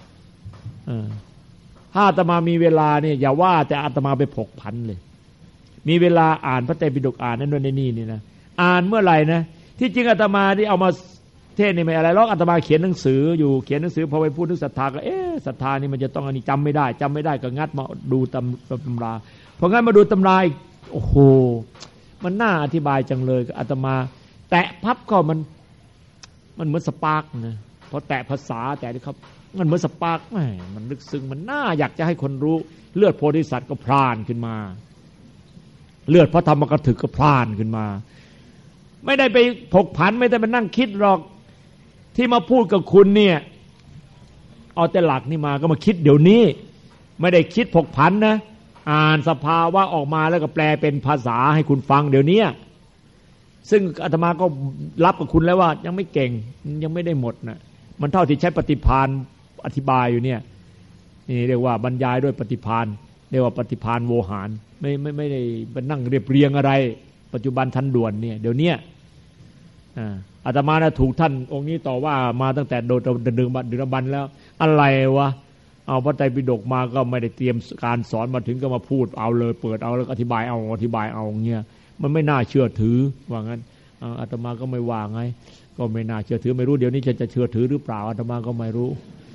ถ้าอาตมามีเวลาเนี่ยอย่าว่าแต่อาตมาไปผกผันเลยมีเวลาอ่านพระไตรปิฎกอ่านนั่นนู่นนี่นี่นะอ่านเมื่อไหร่นะที่จริงอาตมาที่เอามาเทศนี่ไม่อะไรหรอกอาตมาเขียนหนังสืออยู่เขียนหนังสือพอไปพูดถึงศรัทธาก็เอ๊ะศรัทธานี่มันจะต้องอันนี้จำไม่ได้จำไม่ได้ก็งัดมาดูตำตำราพองั้นมาดูตำราอีกโอ้โหมันน่าอธิบายจังเลยอาตมาแตะพับก็มันมันเหมือนสปาร์กนะพอแตะภาษาแตะนี่ครับมันเหมือนสปาร์กแหมมันลึกซึ้งมันน่าอยากจะให้คนรู้เลือดโพธิสัตว์ก็พล่านขึ้นมาเลือดพระธรรมกถึกก็พล่านขึ้นมาไม่ได้ไปผกผันไม่ได้ไปนั่งคิดหรอกที่มาพูดกับคุณเนี่ยเอาแต่หลักนี่มาก็มาคิดเดี๋ยวนี้ไม่ได้คิดผกผันนะอ่านสภาวะออกมาแล้วก็แปลเป็นภาษาให้คุณฟังเดี๋ยวนี้ซึ่งอาตมาก็รับกับคุณแล้วว่ายังไม่เก่งยังไม่ได้หมดนะมันเท่าที่ใช้ปฏิภาณอธิบายอยู่เนี่ยนี่เรียกว่าบรรยายด้วยปฏิภาณเรียกว่าปฏิภาณโวหารไม่ไม่ไม่ได้ไปนั่งเรียบเรียงอะไรปัจจุบันทันด่วนเนี่ยเดี๋ยวนี้อาตมานะถูกท่านองค์นี้ต่อว่ามาตั้งแต่โดดเดินบันเดินบันแล้วอะไรวะเอาพระไตรปิฎกมาก็ไม่ได้เตรียมการสอนมาถึงก็มาพูดเอาเลยเปิดเอาแล้วอธิบายเอาอธิบายเอาเงี้ยมันไม่น่าเชื่อถือว่างั้นอาตมาก็ไม่ว่าไงก็ไม่น่าเชื่อถือไม่รู้เดี๋ยวนี้จะจะเชื่อถือหรือเปล่าอาตมาก็ไม่รู้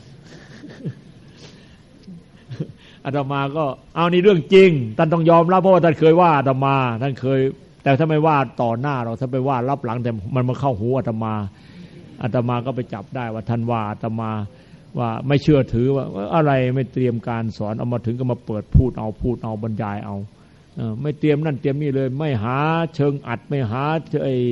อาตมาก็เอานี่เรื่องจริงท่านต้องยอมรับเพราะว่าท่านเคยว่าอาตมาท่านเคยแต่ถ้าไม่ว่าต่อหน้าเราถ้าไปว่ารับหลังแต่มันมาเข้าหูอาตมาอาตมาก็ไปจับได้ว่าท่านว่าอาตมาว่าไม่เชื่อถือว่าอะไรไม่เตรียมการสอนเอามาถึงก็มาเปิดพูดเอาพูดเอาบรรยายเอาไม่เตรียมนั่นเตรียมนี่เลยไม่หาเชิงอัดไม่หาไอ้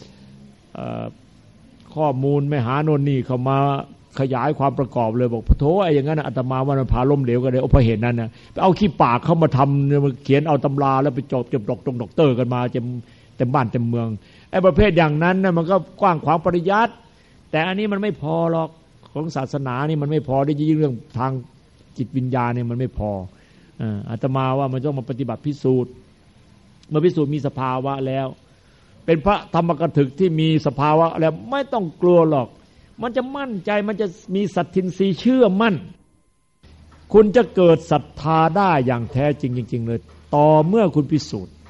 ข้อมูลไม่หาโน่นนี่เข้ามาขยายความประกอบเลยบอกพระโถไอ้อย่างนั้นอาตมาว่ามันพาล้มเหลวกันเลยเพราะเหตุนั้นนะไปเอาขี้ปากเข้ามาทำมาเขียนเอาตำราแล้วไปจบจบดอกตรงด็อกเตอร์กันมาเต็มเต็มบ้านเต็มเมืองไอ้ประเภทอย่างนั้นนะมันก็กว้างขวางปริยัติแต่อันนี้มันไม่พอหรอกของศาสนานี่มันไม่พอได้ยิ่งเรื่องทางจิตวิญญาณเนี่ยมันไม่พออาตมาว่ามันต้องมาปฏิบัติพิสูจน์เมื่อพิสูจน์มีสภาวะแล้วเป็นพระธรรมกถึกที่มีสภาวะแล้วไม่ต้องกลัวหรอกมันจะมั่นใจมันจะมีสัตทินรีเชื่อมั่นคุณจะเกิดศรัทธาได้อย่างแท้จริงจริงๆเลยต่อเมื่อคุณพิสูจน์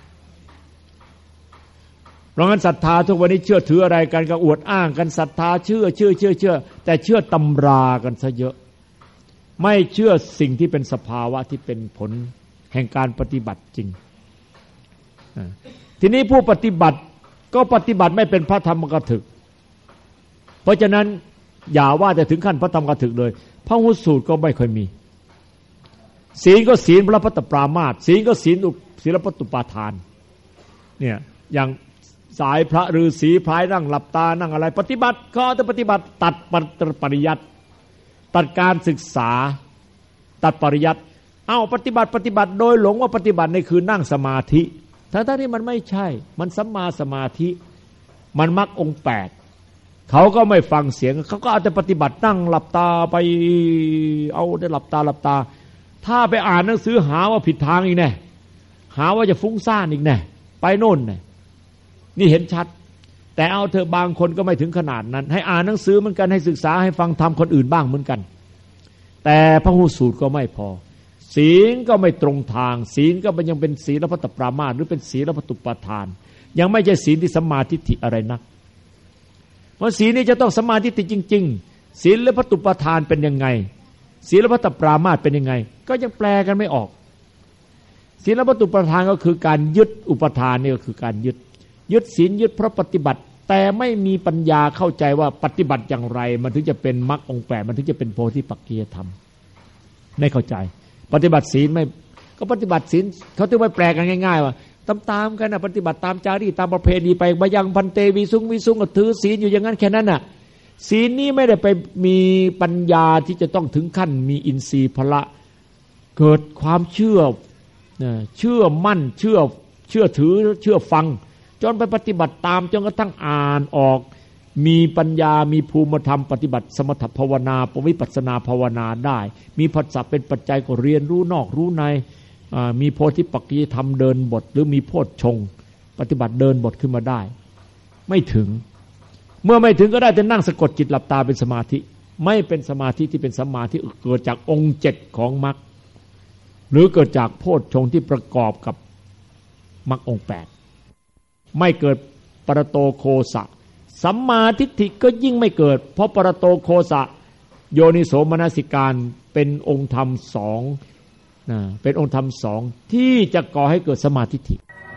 เพราะงั้นศรัทธาทุกวันนี้เชื่อถืออะไรกันก็อวดอ้างกันศรัทธาเชื่อเชื่อเชื่อเชื่อแต่เชื่อตำรากันซะเยอะไม่เชื่อสิ่งที่เป็นสภาวะที่เป็นผลแห่งการปฏิบัติจริงทีนี้ผู้ปฏิบัติก็ปฏิบัติไม่เป็นพระธรรมกถึกเพราะฉะนั้นอย่าว่าแต่ถึงขั้นพระธรรมกถึกเลยพระหุสูตรก็ไม่ค่อยมีศีลก็ศีลพระพัตตปรามาสศีลก็ศีลศีลปัตตุปาทานเนี่ยอย่างสายพระฤาษีพลายนั่งหลับตานั่งอะไรปฏิบัติก็จะปฏิบัติตัดปริยัติตัดการศึกษาตัดปริยัติเอาปฏิบัติปฏิบัติโดยหลงว่าปฏิบัติในคือนั่งสมาธิทั้งๆที่มันไม่ใช่มันสัมมาสมาธิมันมรรคองค์แปดเขาก็ไม่ฟังเสียงเขาก็เอาแต่ปฏิบัตินั่งหลับตาไปเอาได้หลับตาหลับตาถ้าไปอ่านหนังสือหาว่าผิดทางอีกแน่หาว่าจะฟุ้งซ่านอีกแน่ไปโน่นแน่นี่เห็นชัดแต่เอาเถอะบางคนก็ไม่ถึงขนาดนั้นให้อ่านหนังสือเหมือนกันให้ศึกษาให้ฟังธรรมคนอื่นบ้างเหมือนกันแต่พระหูสูตรก็ไม่พอศีลก็ไม่ตรงทางศีลก็มันยังเป็นศีลพัตตปรามาสหรือเป็นศีลพัตตุปาทานยังไม่ใช่ศีลที่สัมมาทิฏฐิอะไรนักเพราะศีลนี้จะต้องสัมมาทิฏฐิจริงๆศีลและพัตตุปาทานเป็นยังไงศีลพัตตปรามาสเป็นยังไงก็ยังแปลกันไม่ออกศีลพัตตุปาทานก็คือการยึดอุปทานนี่ก็คือการยึดยึดศีลยึดพระปฏิบัติแต่ไม่มีปัญญาเข้าใจว่าปฏิบัติอย่างไรมันถึงจะเป็นมรรคองค์แปดมันถึงจะเป็นโพธิปักขิยธรรมไม่เข้าใจปฏิบัติศีลไม่ก็ปฏิบัติศีลเขาถึงไม่แปลกันง่ายๆว่าตามๆกันนะปฏิบัติตามจารีตตามประเพณีไปบายังพันเตวิสุงวิสุงก็ถือศีลอยู่อย่างนั้นแค่นั้นน่ะศีลนี้ไม่ได้ไปมีปัญญาที่จะต้องถึงขั้นมีอินทรีย์พละเกิดความเชื่อเชื่อมั่นเชื่อเชื่อถือเชื่อฟังจนไปปฏิบัติตามจนกระทั่งอ่านออกมีปัญญามีภูมิธรรมปฏิบัติสมถภาวนาปวิปัสสนาภาวนาได้มีผัสสะเป็นปัจจัยก็เรียนรู้นอกรู้ในมีโพธิปักขิยธรรมเดินบทหรือมีโพชฌงค์ปฏิบัติเดินบทขึ้นมาได้ไม่ถึงเมื่อไม่ถึงก็ได้แต่นั่งสะกดจิตหลับตาเป็นสมาธิไม่เป็นสมาธิที่เป็นสัมมาที่เกิดจากองค์เจ็ดของมรรคหรือเกิดจากโพชฌงค์ที่ประกอบกับมรรคองค์แปดไม่เกิดปรโตโคสะสัมมาทิฏฐิก็ยิ่งไม่เกิดเพราะปรโตโคสะโยนิโสมนสิการเป็นองค์ธรรมสองนะเป็นองค์ธรรมสองที่จะก่อให้เกิดสมาธิฏฐิ